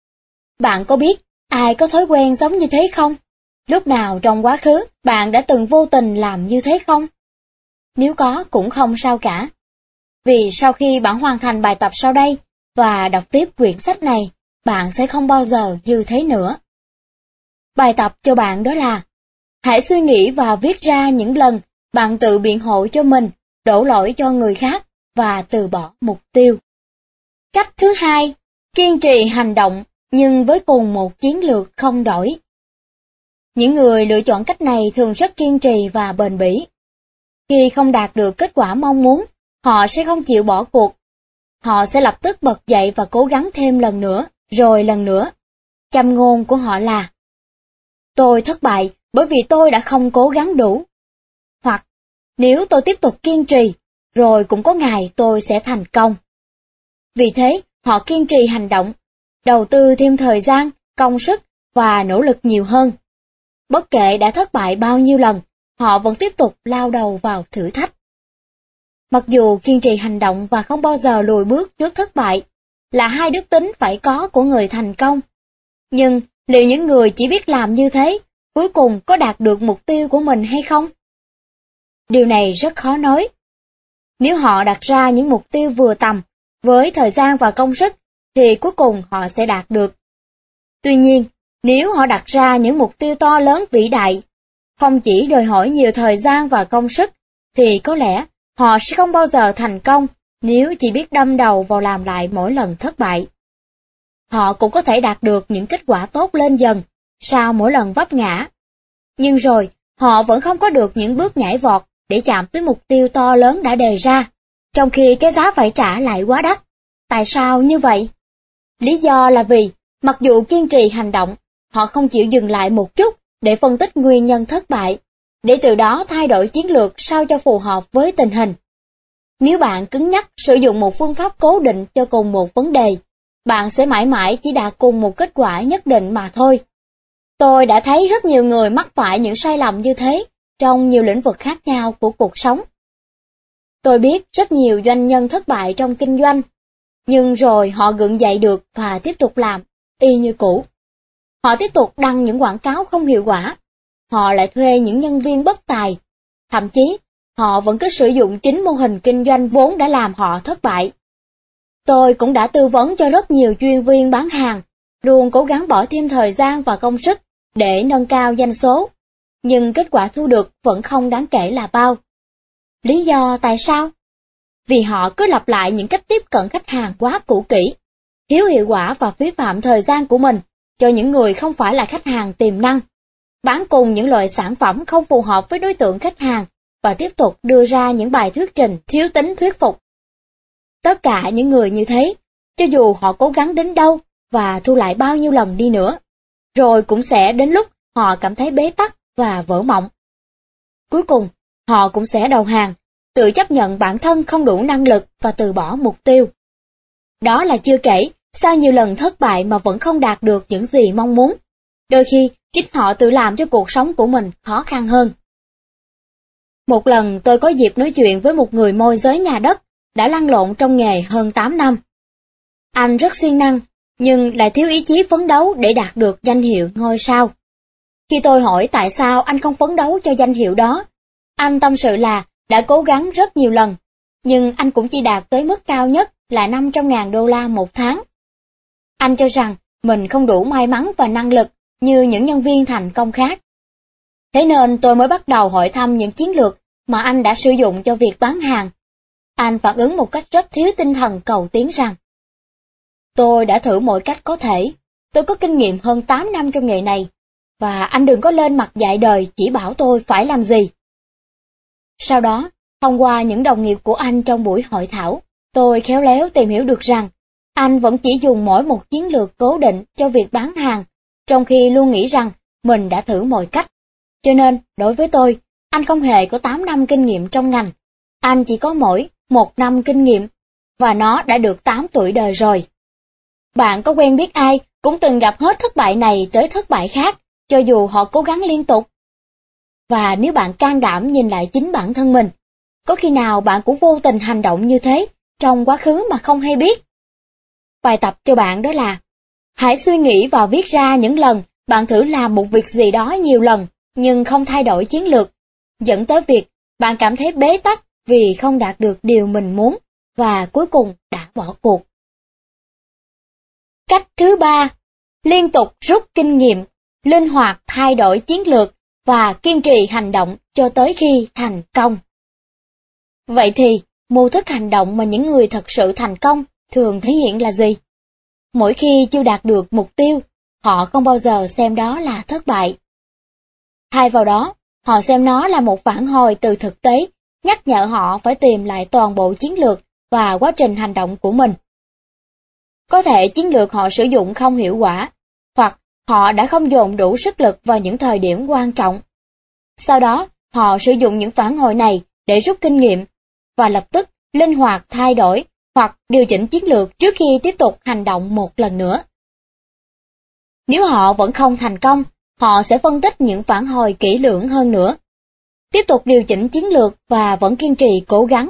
Bạn có biết ai có thói quen giống như thế không? Lúc nào trong quá khứ bạn đã từng vô tình làm như thế không? Nếu có cũng không sao cả. Vì sau khi bạn hoàn thành bài tập sau đây và đọc tiếp quyển sách này, bạn sẽ không bao giờ như thế nữa. Bài tập cho bạn đó là hãy suy nghĩ và viết ra những lần bạn tự biện hộ cho mình, đổ lỗi cho người khác và từ bỏ mục tiêu. Cách thứ hai, kiên trì hành động nhưng với cùng một chiến lược không đổi. Những người lựa chọn cách này thường rất kiên trì và bền bỉ. Khi không đạt được kết quả mong muốn, họ sẽ không chịu bỏ cuộc. Họ sẽ lập tức bật dậy và cố gắng thêm lần nữa, rồi lần nữa. Châm ngôn của họ là tôi thất bại bởi vì tôi đã không cố gắng đủ. Hoặc nếu tôi tiếp tục kiên trì, rồi cũng có ngày tôi sẽ thành công. Vì thế, họ kiên trì hành động, đầu tư thêm thời gian, công sức và nỗ lực nhiều hơn. Bất kể đã thất bại bao nhiêu lần, họ vẫn tiếp tục lao đầu vào thử thách. Mặc dù kiên trì hành động và không bao giờ lùi bước trước thất bại là hai đức tính phải có của người thành công, nhưng liệu những người chỉ biết làm như thế cuối cùng có đạt được mục tiêu của mình hay không? Điều này rất khó nói. Nếu họ đặt ra những mục tiêu vừa tầm, với thời gian và công sức, thì cuối cùng họ sẽ đạt được. Tuy nhiên, nếu họ đặt ra những mục tiêu to lớn vĩ đại, không chỉ đòi hỏi nhiều thời gian và công sức, thì có lẽ họ sẽ không bao giờ thành công nếu chỉ biết đâm đầu vào làm lại mỗi lần thất bại. Họ cũng có thể đạt được những kết quả tốt lên dần sau mỗi lần vấp ngã. Nhưng rồi, họ vẫn không có được những bước nhảy vọt để chạm tới mục tiêu to lớn đã đề ra, trong khi cái giá phải trả lại quá đắt. Tại sao như vậy? Lý do là vì, mặc dù kiên trì hành động, họ không chịu dừng lại một chút để phân tích nguyên nhân thất bại, để từ đó thay đổi chiến lược sao cho phù hợp với tình hình. Nếu bạn cứng nhắc sử dụng một phương pháp cố định cho cùng một vấn đề, bạn sẽ mãi mãi chỉ đạt cùng một kết quả nhất định mà thôi. Tôi đã thấy rất nhiều người mắc phải những sai lầm như thế trong nhiều lĩnh vực khác nhau của cuộc sống. Tôi biết rất nhiều doanh nhân thất bại trong kinh doanh, nhưng rồi họ gượng dậy được và tiếp tục làm, y như cũ. Họ tiếp tục đăng những quảng cáo không hiệu quả. Họ lại thuê những nhân viên bất tài. Thậm chí, họ vẫn cứ sử dụng chính mô hình kinh doanh vốn đã làm họ thất bại. Tôi cũng đã tư vấn cho rất nhiều chuyên viên bán hàng, luôn cố gắng bỏ thêm thời gian và công sức để nâng cao doanh số, nhưng kết quả thu được vẫn không đáng kể là bao. Lý do tại sao? Vì họ cứ lặp lại những cách tiếp cận khách hàng quá cũ kỹ, thiếu hiệu quả và phí phạm thời gian của mình cho những người không phải là khách hàng tiềm năng, bán cùng những loại sản phẩm không phù hợp với đối tượng khách hàng và tiếp tục đưa ra những bài thuyết trình thiếu tính thuyết phục. Tất cả những người như thế, cho dù họ cố gắng đến đâu và thu lại bao nhiêu lần đi nữa, rồi cũng sẽ đến lúc họ cảm thấy bế tắc và vỡ mộng. Cuối cùng, họ cũng sẽ đầu hàng, tự chấp nhận bản thân không đủ năng lực và từ bỏ mục tiêu. Đó là chưa kể, sau nhiều lần thất bại mà vẫn không đạt được những gì mong muốn. Đôi khi, chính họ tự làm cho cuộc sống của mình khó khăn hơn. Một lần tôi có dịp nói chuyện với một người môi giới nhà đất, đã lăn lộn trong nghề hơn 8 năm. Anh rất siêng năng, nhưng lại thiếu ý chí phấn đấu để đạt được danh hiệu ngôi sao. Khi tôi hỏi tại sao anh không phấn đấu cho danh hiệu đó, anh tâm sự là đã cố gắng rất nhiều lần, nhưng anh cũng chỉ đạt tới mức cao nhất là $500.000 một tháng. Anh cho rằng mình không đủ may mắn và năng lực như những nhân viên thành công khác. Thế nên tôi mới bắt đầu hỏi thăm những chiến lược mà anh đã sử dụng cho việc bán hàng. Anh phản ứng một cách rất thiếu tinh thần cầu tiến rằng: tôi đã thử mọi cách có thể, tôi có kinh nghiệm hơn 8 năm trong nghề này, và anh đừng có lên mặt dạy đời chỉ bảo tôi phải làm gì. Sau đó, thông qua những đồng nghiệp của anh trong buổi hội thảo, tôi khéo léo tìm hiểu được rằng anh vẫn chỉ dùng mỗi một chiến lược cố định cho việc bán hàng, trong khi luôn nghĩ rằng mình đã thử mọi cách. Cho nên, đối với tôi, anh không hề có 8 năm kinh nghiệm trong ngành, anh chỉ có mỗi 1 năm kinh nghiệm, và nó đã được 8 tuổi đời rồi. Bạn có quen biết ai cũng từng gặp hết thất bại này tới thất bại khác, cho dù họ cố gắng liên tục. Và nếu bạn can đảm nhìn lại chính bản thân mình, có khi nào bạn cũng vô tình hành động như thế trong quá khứ mà không hay biết? Bài tập cho bạn đó là: hãy suy nghĩ và viết ra những lần bạn thử làm một việc gì đó nhiều lần nhưng không thay đổi chiến lược, dẫn tới việc bạn cảm thấy bế tắc vì không đạt được điều mình muốn và cuối cùng đã bỏ cuộc. Cách thứ 3, liên tục rút kinh nghiệm, linh hoạt thay đổi chiến lược và kiên trì hành động cho tới khi thành công. Vậy thì, mô thức hành động mà những người thật sự thành công thường thể hiện là gì? Mỗi khi chưa đạt được mục tiêu, họ không bao giờ xem đó là thất bại. Thay vào đó, họ xem nó là một phản hồi từ thực tế, nhắc nhở họ phải tìm lại toàn bộ chiến lược và quá trình hành động của mình. Có thể chiến lược họ sử dụng không hiệu quả, hoặc họ đã không dồn đủ sức lực vào những thời điểm quan trọng. Sau đó, họ sử dụng những phản hồi này để rút kinh nghiệm, và lập tức linh hoạt thay đổi hoặc điều chỉnh chiến lược trước khi tiếp tục hành động một lần nữa. Nếu họ vẫn không thành công, họ sẽ phân tích những phản hồi kỹ lưỡng hơn nữa, tiếp tục điều chỉnh chiến lược và vẫn kiên trì cố gắng.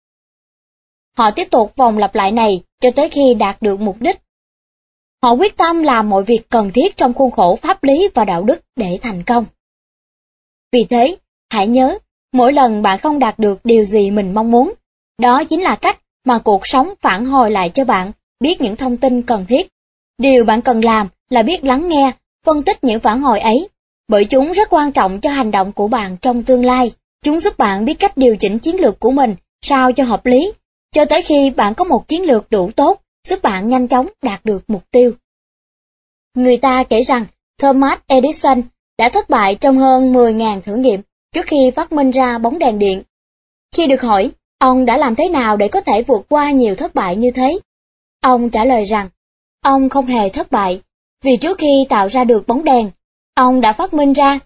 Họ tiếp tục vòng lặp lại này cho tới khi đạt được mục đích. Họ quyết tâm làm mọi việc cần thiết trong khuôn khổ pháp lý và đạo đức để thành công. Vì thế, hãy nhớ, mỗi lần bạn không đạt được điều gì mình mong muốn, đó chính là cách mà cuộc sống phản hồi lại cho bạn biết những thông tin cần thiết. Điều bạn cần làm là biết lắng nghe, phân tích những phản hồi ấy, bởi chúng rất quan trọng cho hành động của bạn trong tương lai. Chúng giúp bạn biết cách điều chỉnh chiến lược của mình sao cho hợp lý, cho tới khi bạn có một chiến lược đủ tốt, giúp bạn nhanh chóng đạt được mục tiêu. Người ta kể rằng Thomas Edison đã thất bại trong hơn 10.000 thử nghiệm trước khi phát minh ra bóng đèn điện. Khi được hỏi, ông đã làm thế nào để có thể vượt qua nhiều thất bại như thế? Ông trả lời rằng, ông không hề thất bại, vì trước khi tạo ra được bóng đèn, ông đã phát minh ra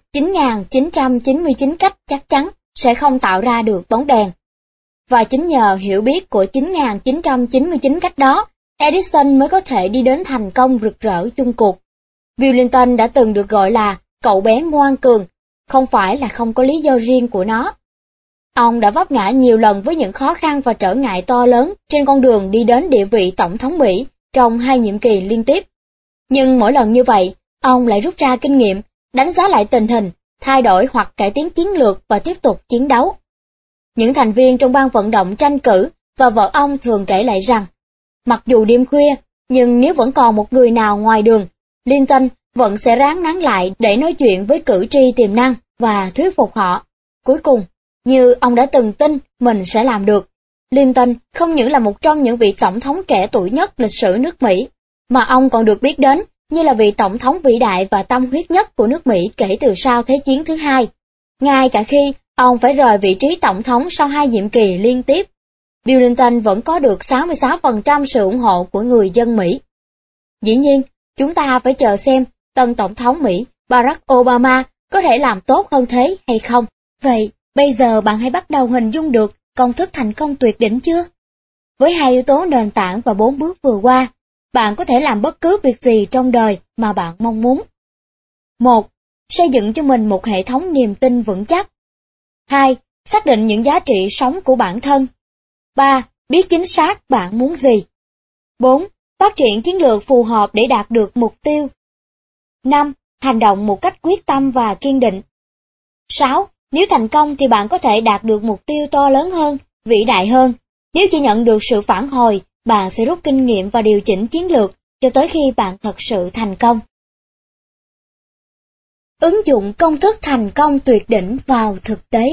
9.999 cách chắc chắn sẽ không tạo ra được bóng đèn. Và chính nhờ hiểu biết của 9.999 cách đó, Edison mới có thể đi đến thành công rực rỡ chung cuộc. Bill Clinton đã từng được gọi là cậu bé ngoan cường, không phải là không có lý do riêng của nó. Ông đã vấp ngã nhiều lần với những khó khăn và trở ngại to lớn trên con đường đi đến địa vị tổng thống Mỹ trong 2 nhiệm kỳ liên tiếp. Nhưng mỗi lần như vậy, ông lại rút ra kinh nghiệm, đánh giá lại tình hình, thay đổi hoặc cải tiến chiến lược và tiếp tục chiến đấu. Những thành viên trong ban vận động tranh cử và vợ ông thường kể lại rằng, mặc dù đêm khuya, nhưng nếu vẫn còn một người nào ngoài đường, Lincoln vẫn sẽ ráng nán lại để nói chuyện với cử tri tiềm năng và thuyết phục họ. Cuối cùng, như ông đã từng tin mình sẽ làm được, Lincoln không những là một trong những vị tổng thống trẻ tuổi nhất lịch sử nước Mỹ, mà ông còn được biết đến như là vị tổng thống vĩ đại và tâm huyết nhất của nước Mỹ kể từ sau Thế chiến thứ hai. Ngay cả khi ông phải rời vị trí tổng thống sau 2 nhiệm kỳ liên tiếp, Bill Clinton vẫn có được 66% sự ủng hộ của người dân Mỹ. Dĩ nhiên, chúng ta phải chờ xem tân tổng thống Mỹ Barack Obama có thể làm tốt hơn thế hay không. Vậy, bây giờ bạn hãy bắt đầu hình dung được công thức thành công tuyệt đỉnh chưa? Với 2 yếu tố nền tảng và 4 bước vừa qua, bạn có thể làm bất cứ việc gì trong đời mà bạn mong muốn. 1. Xây dựng cho mình một hệ thống niềm tin vững chắc. 2. Xác định những giá trị sống của bản thân. 3. Biết chính xác bạn muốn gì. 4. Phát triển chiến lược phù hợp để đạt được mục tiêu. 5. Hành động một cách quyết tâm và kiên định. 6. Nếu thành công thì bạn có thể đạt được mục tiêu to lớn hơn, vĩ đại hơn. Nếu chỉ nhận được sự phản hồi, bạn sẽ rút kinh nghiệm và điều chỉnh chiến lược cho tới khi bạn thật sự thành công. Ứng dụng công thức thành công tuyệt đỉnh vào thực tế.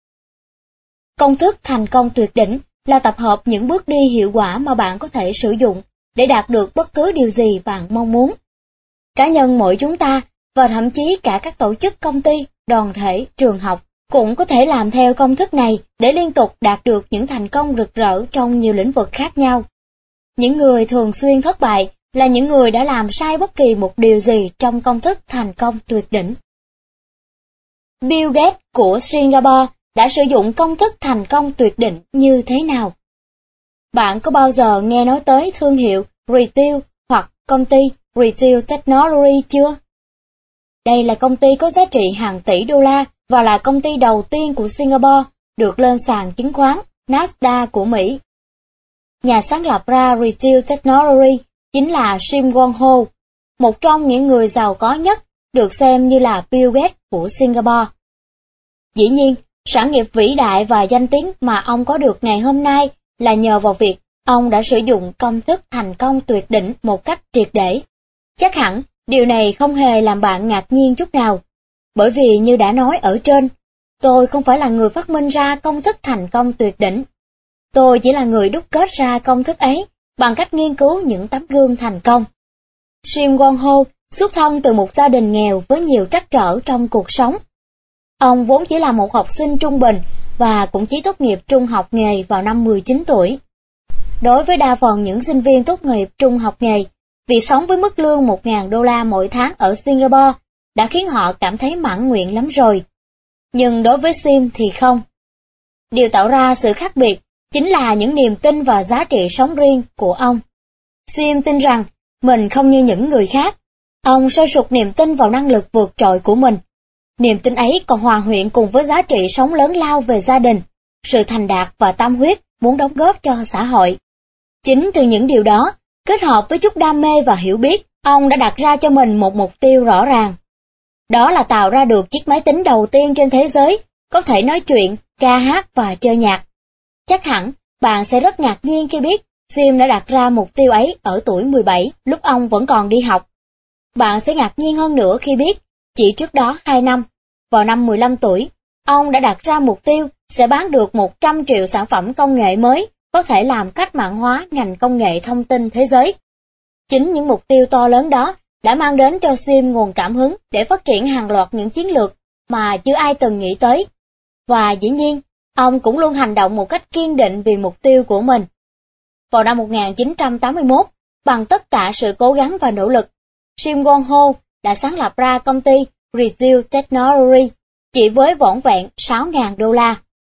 Công thức thành công tuyệt đỉnh là tập hợp những bước đi hiệu quả mà bạn có thể sử dụng để đạt được bất cứ điều gì bạn mong muốn. Cá nhân mỗi chúng ta, và thậm chí cả các tổ chức công ty, đoàn thể, trường học, cũng có thể làm theo công thức này để liên tục đạt được những thành công rực rỡ trong nhiều lĩnh vực khác nhau. Những người thường xuyên thất bại là những người đã làm sai bất kỳ một điều gì trong công thức thành công tuyệt đỉnh. Bill Gates của Singapore đã sử dụng công thức thành công tuyệt đỉnh như thế nào? Bạn có bao giờ nghe nói tới thương hiệu Retail hoặc công ty Retail Technology chưa? Đây là công ty có giá trị hàng tỷ đô la và là công ty đầu tiên của Singapore được lên sàn chứng khoán Nasdaq của Mỹ. Nhà sáng lập ra Retail Technology chính là Sim Wong Ho, một trong những người giàu có nhất, được xem như là Bill Gates của Singapore. Dĩ nhiên, sản nghiệp vĩ đại và danh tiếng mà ông có được ngày hôm nay là nhờ vào việc ông đã sử dụng công thức thành công tuyệt đỉnh một cách triệt để. Chắc hẳn, điều này không hề làm bạn ngạc nhiên chút nào, bởi vì như đã nói ở trên, tôi không phải là người phát minh ra công thức thành công tuyệt đỉnh. Tôi chỉ là người đúc kết ra công thức ấy bằng cách nghiên cứu những tấm gương thành công. Sim Wong Ho xuất thân từ một gia đình nghèo với nhiều trắc trở trong cuộc sống. Ông vốn chỉ là một học sinh trung bình và cũng chỉ tốt nghiệp trung học nghề vào năm 19 tuổi. Đối với đa phần những sinh viên tốt nghiệp trung học nghề, việc sống với mức lương 1.000 đô la mỗi tháng ở Singapore đã khiến họ cảm thấy mãn nguyện lắm rồi. Nhưng đối với Sim thì không. Điều tạo ra sự khác biệt chính là những niềm tin và giá trị sống riêng của ông. Sim tin rằng mình không như những người khác. Ông sôi sục niềm tin vào năng lực vượt trội của mình. Niềm tin ấy còn hòa quyện cùng với giá trị sống lớn lao về gia đình, sự thành đạt và tâm huyết muốn đóng góp cho xã hội. Chính từ những điều đó, kết hợp với chút đam mê và hiểu biết, ông đã đặt ra cho mình một mục tiêu rõ ràng. Đó là tạo ra được chiếc máy tính đầu tiên trên thế giới, có thể nói chuyện, ca hát và chơi nhạc. Chắc hẳn, bạn sẽ rất ngạc nhiên khi biết Sim đã đặt ra mục tiêu ấy ở tuổi 17, lúc ông vẫn còn đi học. Bạn sẽ ngạc nhiên hơn nữa khi biết, chỉ trước đó 2 năm, vào năm 15 tuổi, ông đã đặt ra mục tiêu sẽ bán được 100 triệu sản phẩm công nghệ mới, có thể làm cách mạng hóa ngành công nghệ thông tin thế giới. Chính những mục tiêu to lớn đó đã mang đến cho Sim nguồn cảm hứng để phát triển hàng loạt những chiến lược mà chưa ai từng nghĩ tới. Và dĩ nhiên, ông cũng luôn hành động một cách kiên định vì mục tiêu của mình. Vào năm 1981, bằng tất cả sự cố gắng và nỗ lực, Sim Wong Ho đã sáng lập ra công ty Retail Technology chỉ với vỏn vẹn 6.000 đô la.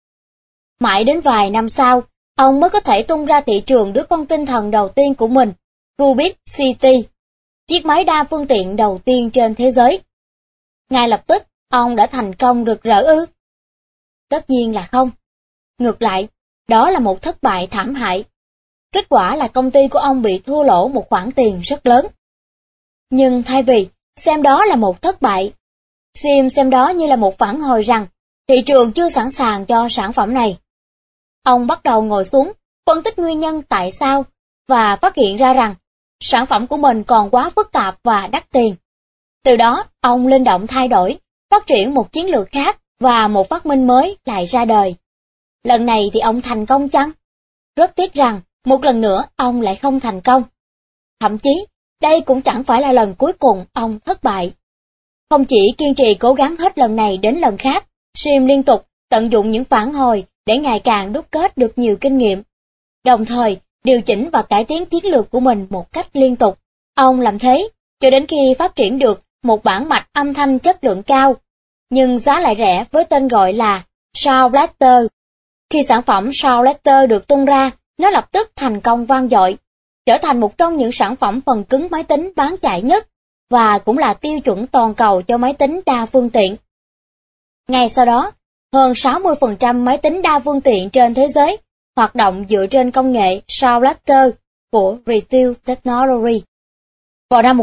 Mãi đến vài năm sau, ông mới có thể tung ra thị trường đứa con tinh thần đầu tiên của mình, Rubik City, chiếc máy đa phương tiện đầu tiên trên thế giới. Ngay lập tức, ông đã thành công rực rỡ ư? Tất nhiên là không. Ngược lại, đó là một thất bại thảm hại. Kết quả là công ty của ông bị thua lỗ một khoản tiền rất lớn. Nhưng thay vì xem đó là một thất bại. Sim xem đó như là một phản hồi rằng thị trường chưa sẵn sàng cho sản phẩm này. Ông bắt đầu ngồi xuống, phân tích nguyên nhân tại sao, và phát hiện ra rằng sản phẩm của mình còn quá phức tạp và đắt tiền. Từ đó, ông linh động thay đổi, phát triển một chiến lược khác và một phát minh mới lại ra đời. Lần này thì ông thành công chăng? Rất tiếc rằng, một lần nữa ông lại không thành công. Thậm chí, đây cũng chẳng phải là lần cuối cùng ông thất bại. Không chỉ kiên trì cố gắng hết lần này đến lần khác, Sim liên tục tận dụng những phản hồi để ngày càng đúc kết được nhiều kinh nghiệm. Đồng thời, điều chỉnh và cải tiến chiến lược của mình một cách liên tục. Ông làm thế cho đến khi phát triển được một bản mạch âm thanh chất lượng cao, nhưng giá lại rẻ với tên gọi là Sound Blaster. Khi sản phẩm Sound Blaster được tung ra, nó lập tức thành công vang dội, trở thành một trong những sản phẩm phần cứng máy tính bán chạy nhất, và cũng là tiêu chuẩn toàn cầu cho máy tính đa phương tiện. Ngay sau đó, hơn 60% máy tính đa phương tiện trên thế giới hoạt động dựa trên công nghệ Sound Blaster của Retail Technology. Vào năm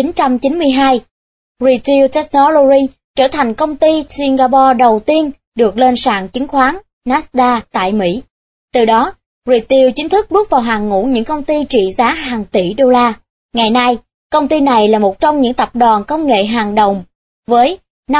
1992, Retail Technology trở thành công ty Singapore đầu tiên được lên sàn chứng khoán Nasdaq tại Mỹ. Từ đó, Retail chính thức bước vào hàng ngũ những công ty trị giá hàng tỷ đô la. Ngày nay, công ty này là một trong những tập đoàn công nghệ hàng đầu với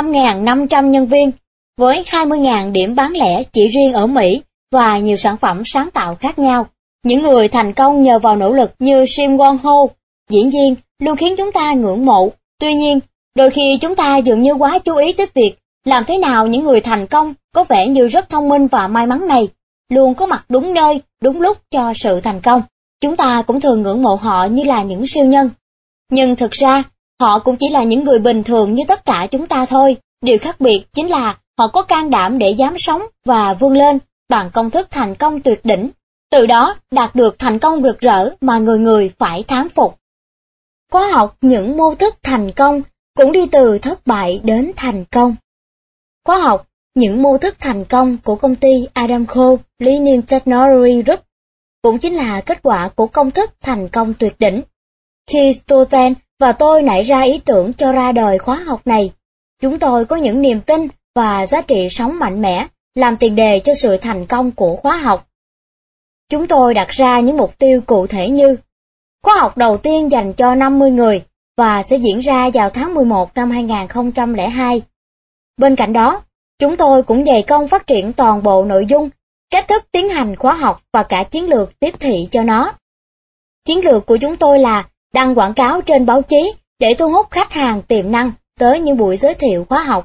5.500 nhân viên, với 20.000 điểm bán lẻ chỉ riêng ở Mỹ và nhiều sản phẩm sáng tạo khác nhau. Những người thành công nhờ vào nỗ lực như Sim Won Ho, diễn viên, luôn khiến chúng ta ngưỡng mộ. Tuy nhiên, đôi khi chúng ta dường như quá chú ý tới việc làm thế nào những người thành công có vẻ như rất thông minh và may mắn này luôn có mặt đúng nơi, đúng lúc cho sự thành công. Chúng ta cũng thường ngưỡng mộ họ như là những siêu nhân. Nhưng thực ra, họ cũng chỉ là những người bình thường như tất cả chúng ta thôi. Điều khác biệt chính là họ có can đảm để dám sống và vươn lên bằng công thức thành công tuyệt đỉnh. Từ đó đạt được thành công rực rỡ mà người người phải thán phục. Khóa học những mô thức thành công cũng đi từ thất bại đến thành công. Khóa học những mô thức thành công của công ty Adamco Learning Technology Group cũng chính là kết quả của công thức thành công tuyệt đỉnh. Khi Stoten và tôi nảy ra ý tưởng cho ra đời khóa học này, chúng tôi có những niềm tin và giá trị sống mạnh mẽ làm tiền đề cho sự thành công của khóa học. Chúng tôi đặt ra những mục tiêu cụ thể như khóa học đầu tiên dành cho 50 người và sẽ diễn ra vào tháng 11 năm 2002. Bên cạnh đó, chúng tôi cũng dày công phát triển toàn bộ nội dung, cách thức tiến hành khóa học và cả chiến lược tiếp thị cho nó. Chiến lược của chúng tôi là đăng quảng cáo trên báo chí để thu hút khách hàng tiềm năng tới những buổi giới thiệu khóa học.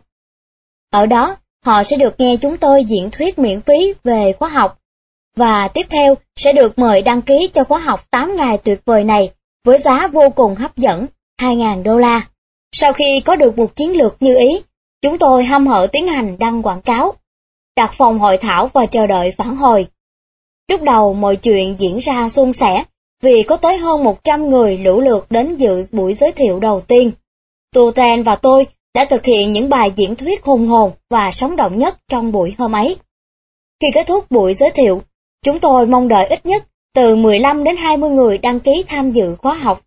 Ở đó, họ sẽ được nghe chúng tôi diễn thuyết miễn phí về khóa học, và tiếp theo sẽ được mời đăng ký cho khóa học 8 ngày tuyệt vời này với giá vô cùng hấp dẫn, 2.000 đô la. Sau khi có được một chiến lược như ý, chúng tôi hăm hở tiến hành đăng quảng cáo, đặt phòng hội thảo và chờ đợi phản hồi. Lúc đầu mọi chuyện diễn ra suôn sẻ, vì có tới hơn 100 người lũ lượt đến dự buổi giới thiệu đầu tiên. Stoten và tôi đã thực hiện những bài diễn thuyết hùng hồn và sống động nhất trong buổi hôm ấy. Khi kết thúc buổi giới thiệu, chúng tôi mong đợi ít nhất từ 15 đến 20 người đăng ký tham dự khóa học.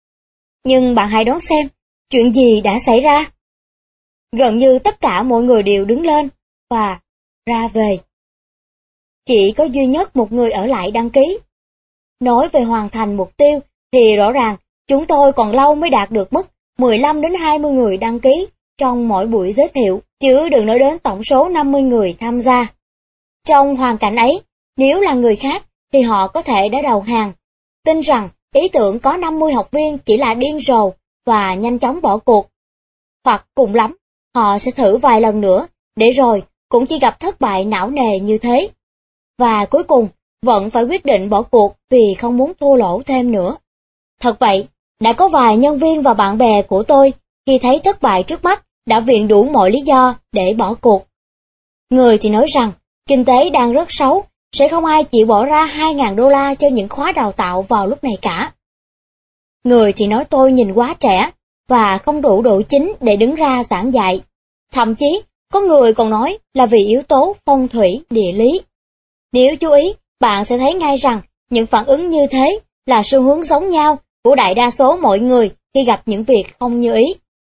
Nhưng bạn hãy đoán xem, chuyện gì đã xảy ra? Gần như tất cả mọi người đều đứng lên và ra về. Chỉ có duy nhất một người ở lại đăng ký. Nói về hoàn thành mục tiêu thì rõ ràng chúng tôi còn lâu mới đạt được mức 15 đến 20 người đăng ký trong mỗi buổi giới thiệu, chứ đừng nói đến tổng số 50 người tham gia. Trong hoàn cảnh ấy, nếu là người khác thì họ có thể đã đầu hàng, tin rằng ý tưởng có 50 học viên chỉ là điên rồ và nhanh chóng bỏ cuộc. Hoặc cùng lắm, họ sẽ thử vài lần nữa, để rồi cũng chỉ gặp thất bại não nề như thế. Và cuối cùng, vẫn phải quyết định bỏ cuộc vì không muốn thua lỗ thêm nữa. Thật vậy, đã có vài nhân viên và bạn bè của tôi khi thấy thất bại trước mắt đã viện đủ mọi lý do để bỏ cuộc. Người thì nói rằng kinh tế đang rất xấu, sẽ không ai chịu bỏ ra 2.000 đô la cho những khóa đào tạo vào lúc này cả. Người thì nói tôi nhìn quá trẻ và không đủ độ chín để đứng ra giảng dạy. Thậm chí, có người còn nói là vì yếu tố phong thủy, địa lý. Nếu chú ý, bạn sẽ thấy ngay rằng những phản ứng như thế là xu hướng giống nhau của đại đa số mọi người khi gặp những việc không như ý.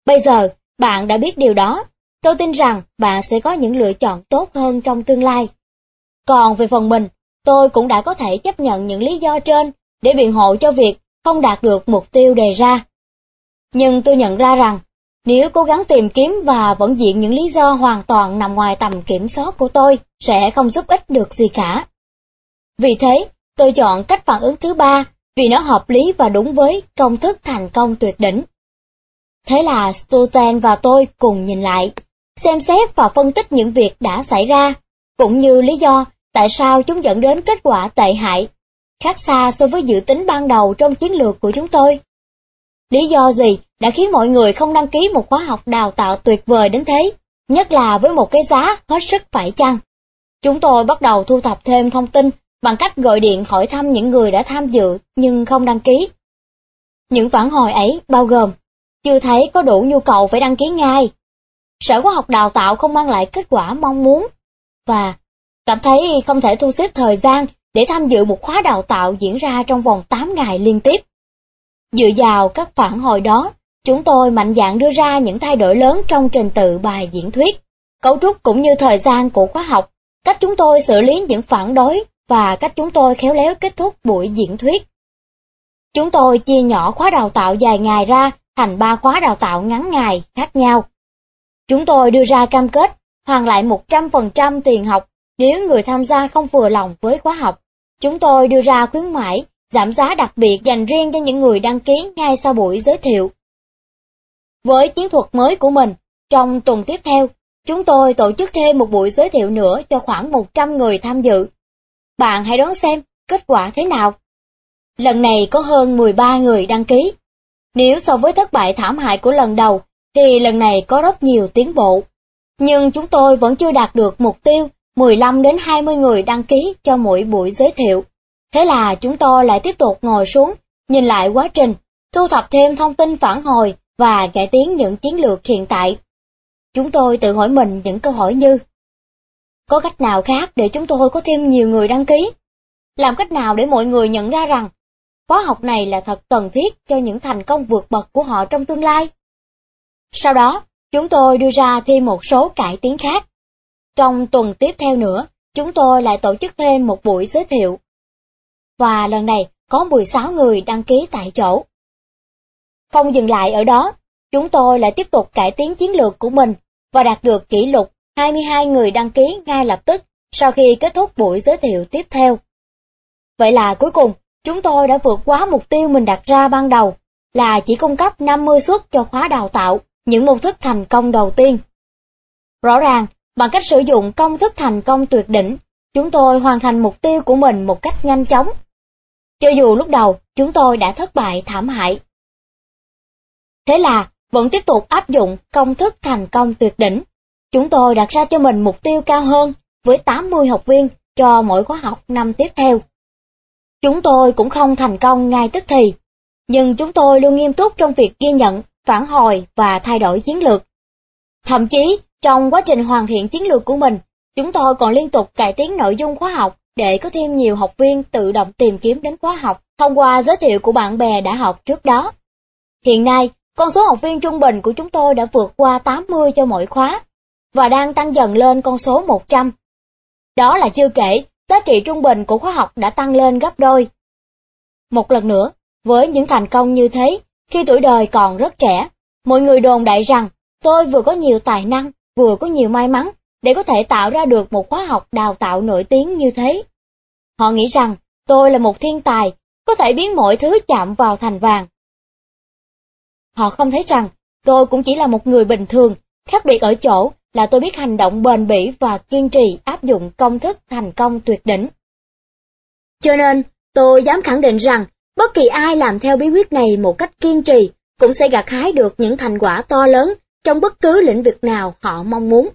Bây giờ, bạn đã biết điều đó. Tôi tin rằng bạn sẽ có những lựa chọn tốt hơn trong tương lai. Còn về phần mình, tôi cũng đã có thể chấp nhận những lý do trên để biện hộ cho việc không đạt được mục tiêu đề ra. Nhưng tôi nhận ra rằng, nếu cố gắng tìm kiếm và vẫn diện những lý do hoàn toàn nằm ngoài tầm kiểm soát của tôi, sẽ không giúp ích được gì cả. Vì thế, tôi chọn cách phản ứng thứ ba, vì nó hợp lý và đúng với công thức thành công tuyệt đỉnh. Thế là Stoughton và tôi cùng nhìn lại, xem xét và phân tích những việc đã xảy ra, cũng như lý do tại sao chúng dẫn đến kết quả tệ hại, khác xa so với dự tính ban đầu trong chiến lược của chúng tôi. Lý do gì đã khiến mọi người không đăng ký một khóa học đào tạo tuyệt vời đến thế, nhất là với một cái giá hết sức phải chăng? Chúng tôi bắt đầu thu thập thêm thông tin bằng cách gọi điện hỏi thăm những người đã tham dự nhưng không đăng ký. Những phản hồi ấy bao gồm: chưa thấy có đủ nhu cầu phải đăng ký ngay, sở khóa học đào tạo không mang lại kết quả mong muốn, và cảm thấy không thể thu xếp thời gian để tham dự một khóa đào tạo diễn ra trong vòng 8 ngày liên tiếp. Dựa vào các phản hồi đó, chúng tôi mạnh dạn đưa ra những thay đổi lớn trong trình tự bài diễn thuyết, cấu trúc cũng như thời gian của khóa học, cách chúng tôi xử lý những phản đối và cách chúng tôi khéo léo kết thúc buổi diễn thuyết. Chúng tôi chia nhỏ khóa đào tạo dài ngày ra thành 3 khóa đào tạo ngắn ngày khác nhau. Chúng tôi đưa ra cam kết hoàn lại 100% tiền học nếu người tham gia không vừa lòng với khóa học. Chúng tôi đưa ra khuyến mãi giảm giá đặc biệt dành riêng cho những người đăng ký ngay sau buổi giới thiệu. Với chiến thuật mới của mình, trong tuần tiếp theo, chúng tôi tổ chức thêm một buổi giới thiệu nữa cho khoảng 100 người tham dự. Bạn hãy đoán xem kết quả thế nào. Lần này có hơn 13 người đăng ký. Nếu so với thất bại thảm hại của lần đầu, thì lần này có rất nhiều tiến bộ. Nhưng chúng tôi vẫn chưa đạt được mục tiêu 15 đến 20 người đăng ký cho mỗi buổi giới thiệu. Thế là chúng tôi lại tiếp tục ngồi xuống, nhìn lại quá trình, thu thập thêm thông tin phản hồi và cải tiến những chiến lược hiện tại. Chúng tôi tự hỏi mình những câu hỏi như: có cách nào khác để chúng tôi có thêm nhiều người đăng ký? Làm cách nào để mọi người nhận ra rằng khóa học này là thật cần thiết cho những thành công vượt bậc của họ trong tương lai? Sau đó, chúng tôi đưa ra thêm một số cải tiến khác. Trong tuần tiếp theo nữa, chúng tôi lại tổ chức thêm một buổi giới thiệu. Và lần này có 16 người đăng ký tại chỗ. Không dừng lại ở đó, chúng tôi lại tiếp tục cải tiến chiến lược của mình và đạt được kỷ lục 22 người đăng ký ngay lập tức sau khi kết thúc buổi giới thiệu tiếp theo. Vậy là cuối cùng, chúng tôi đã vượt quá mục tiêu mình đặt ra ban đầu, là chỉ cung cấp 50 suất cho khóa đào tạo, những mô thức thành công đầu tiên. Rõ ràng, bằng cách sử dụng công thức thành công tuyệt đỉnh, chúng tôi hoàn thành mục tiêu của mình một cách nhanh chóng. Cho dù lúc đầu chúng tôi đã thất bại thảm hại. Thế là, vẫn tiếp tục áp dụng công thức thành công tuyệt đỉnh. Chúng tôi đặt ra cho mình mục tiêu cao hơn, với 80 học viên cho mỗi khóa học năm tiếp theo. Chúng tôi cũng không thành công ngay tức thì, nhưng chúng tôi luôn nghiêm túc trong việc ghi nhận, phản hồi và thay đổi chiến lược. Thậm chí, trong quá trình hoàn thiện chiến lược của mình, chúng tôi còn liên tục cải tiến nội dung khóa học để có thêm nhiều học viên tự động tìm kiếm đến khóa học thông qua giới thiệu của bạn bè đã học trước đó. Hiện nay, con số học viên trung bình của chúng tôi đã vượt qua 80 cho mỗi khóa, và đang tăng dần lên con số 100. Đó là chưa kể, giá trị trung bình của khóa học đã tăng lên gấp đôi. Một lần nữa, với những thành công như thế, khi tuổi đời còn rất trẻ, mọi người đồn đại rằng tôi vừa có nhiều tài năng, vừa có nhiều may mắn để có thể tạo ra được một khóa học đào tạo nổi tiếng như thế. Họ nghĩ rằng tôi là một thiên tài, có thể biến mọi thứ chạm vào thành vàng. Họ không thấy rằng tôi cũng chỉ là một người bình thường, khác biệt ở chỗ là tôi biết hành động bền bỉ và kiên trì áp dụng công thức thành công tuyệt đỉnh. Cho nên, tôi dám khẳng định rằng, bất kỳ ai làm theo bí quyết này một cách kiên trì cũng sẽ gặt hái được những thành quả to lớn trong bất cứ lĩnh vực nào họ mong muốn.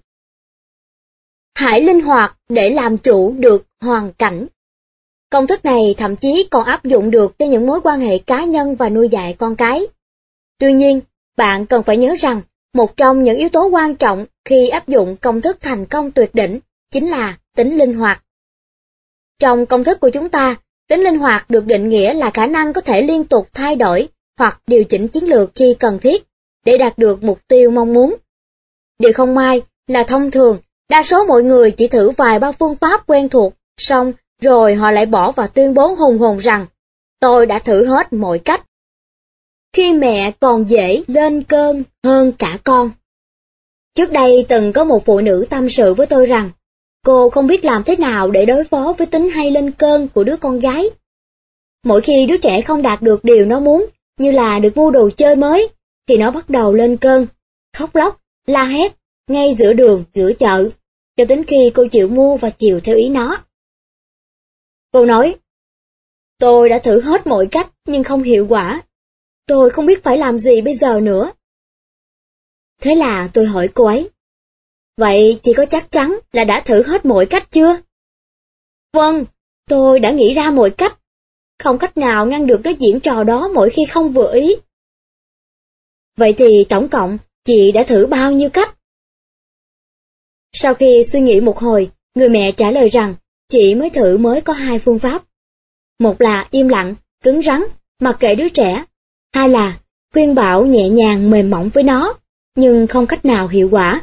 Hãy linh hoạt để làm chủ được hoàn cảnh. Công thức này thậm chí còn áp dụng được cho những mối quan hệ cá nhân và nuôi dạy con cái. Tuy nhiên, bạn cần phải nhớ rằng, một trong những yếu tố quan trọng khi áp dụng công thức thành công tuyệt đỉnh chính là tính linh hoạt. Trong công thức của chúng ta, tính linh hoạt được định nghĩa là khả năng có thể liên tục thay đổi hoặc điều chỉnh chiến lược khi cần thiết, để đạt được mục tiêu mong muốn. Điều không may là thông thường, đa số mọi người chỉ thử vài ba phương pháp quen thuộc, xong rồi họ lại bỏ và tuyên bố hùng hồn rằng tôi đã thử hết mọi cách. Khi mẹ còn dễ lên cơn hơn cả con. Trước đây từng có một phụ nữ tâm sự với tôi rằng cô không biết làm thế nào để đối phó với tính hay lên cơn của đứa con gái. Mỗi khi đứa trẻ không đạt được điều nó muốn, như là được mua đồ chơi mới, thì nó bắt đầu lên cơn, khóc lóc, la hét, ngay giữa đường, giữa chợ, cho đến khi cô chịu mua và chiều theo ý nó. Cô nói, tôi đã thử hết mọi cách nhưng không hiệu quả. Tôi không biết phải làm gì bây giờ nữa. Thế là tôi hỏi cô ấy, vậy chị có chắc chắn là đã thử hết mọi cách chưa? Vâng, tôi đã nghĩ ra mọi cách. Không cách nào ngăn được nó diễn trò đó mỗi khi không vừa ý. Vậy thì tổng cộng, chị đã thử bao nhiêu cách? Sau khi suy nghĩ một hồi, người mẹ trả lời rằng chị mới có 2 phương pháp. Một là im lặng, cứng rắn, mặc kệ đứa trẻ. 2 là khuyên bảo nhẹ nhàng mềm mỏng với nó, nhưng không cách nào hiệu quả.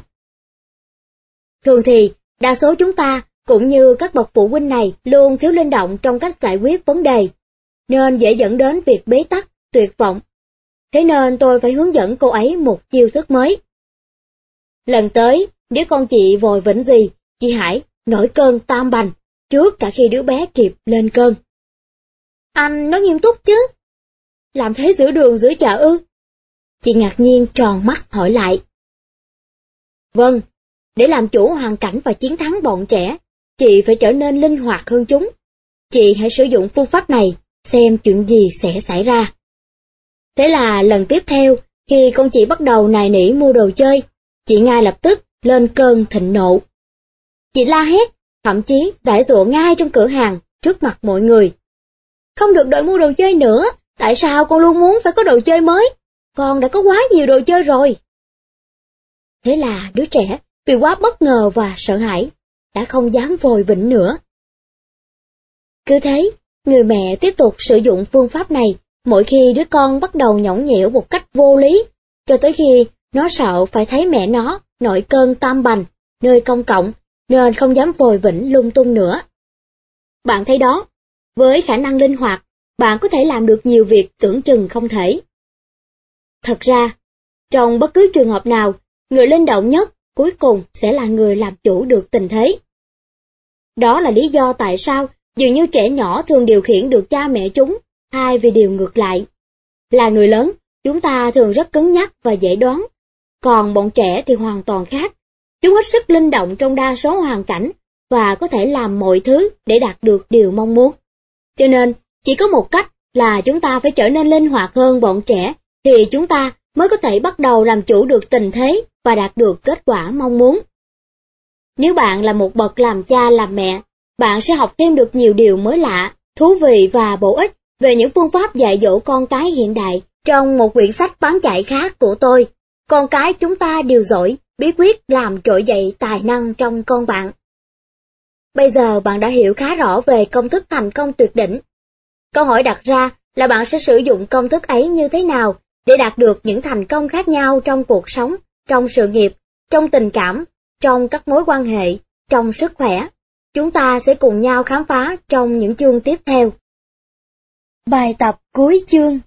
Thường thì, đa số chúng ta, cũng như các bậc phụ huynh này, luôn thiếu linh động trong cách giải quyết vấn đề, nên dễ dẫn đến việc bế tắc, tuyệt vọng. Thế nên tôi phải hướng dẫn cô ấy một chiêu thức mới. Lần tới, nếu con chị vội vĩnh gì, chị hãy nổi cơn tam bành, trước cả khi đứa bé kịp lên cơn. Anh nói nghiêm túc chứ? Làm thế giữa đường giữa chợ ư? Chị ngạc nhiên tròn mắt hỏi lại. Vâng, để làm chủ hoàn cảnh và chiến thắng bọn trẻ, chị phải trở nên linh hoạt hơn chúng. Chị hãy sử dụng phương pháp này, xem chuyện gì sẽ xảy ra. Thế là lần tiếp theo, khi con chị bắt đầu nài nỉ mua đồ chơi, chị ngay lập tức lên cơn thịnh nộ. Chị la hét, thậm chí giãy giụa ngay trong cửa hàng, trước mặt mọi người. Không được đòi mua đồ chơi nữa, tại sao con luôn muốn phải có đồ chơi mới? Con đã có quá nhiều đồ chơi rồi. Thế là đứa trẻ, vì quá bất ngờ và sợ hãi, đã không dám vòi vĩnh nữa. Cứ thế, người mẹ tiếp tục sử dụng phương pháp này mỗi khi đứa con bắt đầu nhõng nhẽo một cách vô lý, cho tới khi nó sợ phải thấy mẹ nó nổi cơn tam bành nơi công cộng, nên không dám vòi vĩnh lung tung nữa. Bạn thấy đó, với khả năng linh hoạt, bạn có thể làm được nhiều việc tưởng chừng không thể. Thật ra, trong bất cứ trường hợp nào, người linh động nhất cuối cùng sẽ là người làm chủ được tình thế. Đó là lý do tại sao dường như trẻ nhỏ thường điều khiển được cha mẹ chúng, hay vì điều ngược lại. Là người lớn, chúng ta thường rất cứng nhắc và dễ đoán, còn bọn trẻ thì hoàn toàn khác. Chúng hết sức linh động trong đa số hoàn cảnh và có thể làm mọi thứ để đạt được điều mong muốn. Cho nên, chỉ có một cách là chúng ta phải trở nên linh hoạt hơn bọn trẻ, thì chúng ta mới có thể bắt đầu làm chủ được tình thế và đạt được kết quả mong muốn. Nếu bạn là một bậc làm cha làm mẹ, bạn sẽ học thêm được nhiều điều mới lạ, thú vị và bổ ích về những phương pháp dạy dỗ con cái hiện đại trong một quyển sách bán chạy khác của tôi. Con cái chúng ta đều giỏi, bí quyết làm trỗi dậy tài năng trong con bạn. Bây giờ bạn đã hiểu khá rõ về công thức thành công tuyệt đỉnh. Câu hỏi đặt ra là bạn sẽ sử dụng công thức ấy như thế nào để đạt được những thành công khác nhau trong cuộc sống, trong sự nghiệp, trong tình cảm, trong các mối quan hệ, trong sức khỏe. Chúng ta sẽ cùng nhau khám phá trong những chương tiếp theo. Bài tập cuối chương.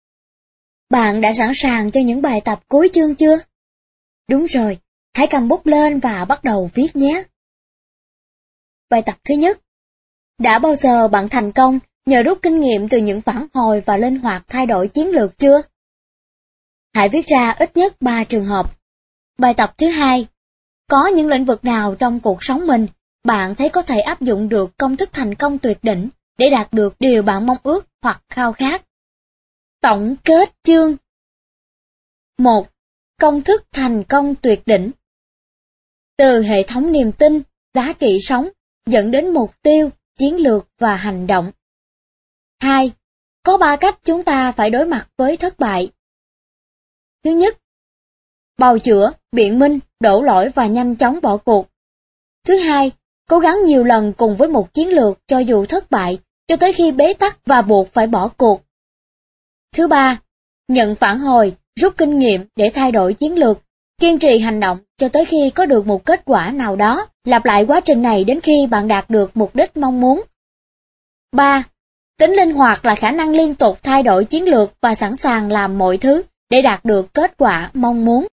Bạn đã sẵn sàng cho những bài tập cuối chương chưa? Đúng rồi, hãy cầm bút lên và bắt đầu viết nhé. Bài tập thứ nhất. Đã bao giờ bạn thành công nhờ rút kinh nghiệm từ những phản hồi và linh hoạt thay đổi chiến lược chưa? Hãy viết ra ít nhất 3 trường hợp. Bài tập thứ hai. Có những lĩnh vực nào trong cuộc sống mình bạn thấy có thể áp dụng được công thức thành công tuyệt đỉnh để đạt được điều bạn mong ước hoặc khao khát? Tổng kết chương. 1. Công thức thành công tuyệt đỉnh. Từ hệ thống niềm tin, giá trị sống, dẫn đến mục tiêu, chiến lược và hành động. 2. Có 3 cách chúng ta phải đối mặt với thất bại. Thứ nhất, bào chữa, biện minh, đổ lỗi và nhanh chóng bỏ cuộc. Thứ hai, cố gắng nhiều lần cùng với một chiến lược cho dù thất bại, cho tới khi bế tắc và buộc phải bỏ cuộc. Thứ ba, nhận phản hồi, rút kinh nghiệm để thay đổi chiến lược, kiên trì hành động cho tới khi có được một kết quả nào đó, lặp lại quá trình này đến khi bạn đạt được mục đích mong muốn. 3. Tính linh hoạt là khả năng liên tục thay đổi chiến lược và sẵn sàng làm mọi thứ để đạt được kết quả mong muốn.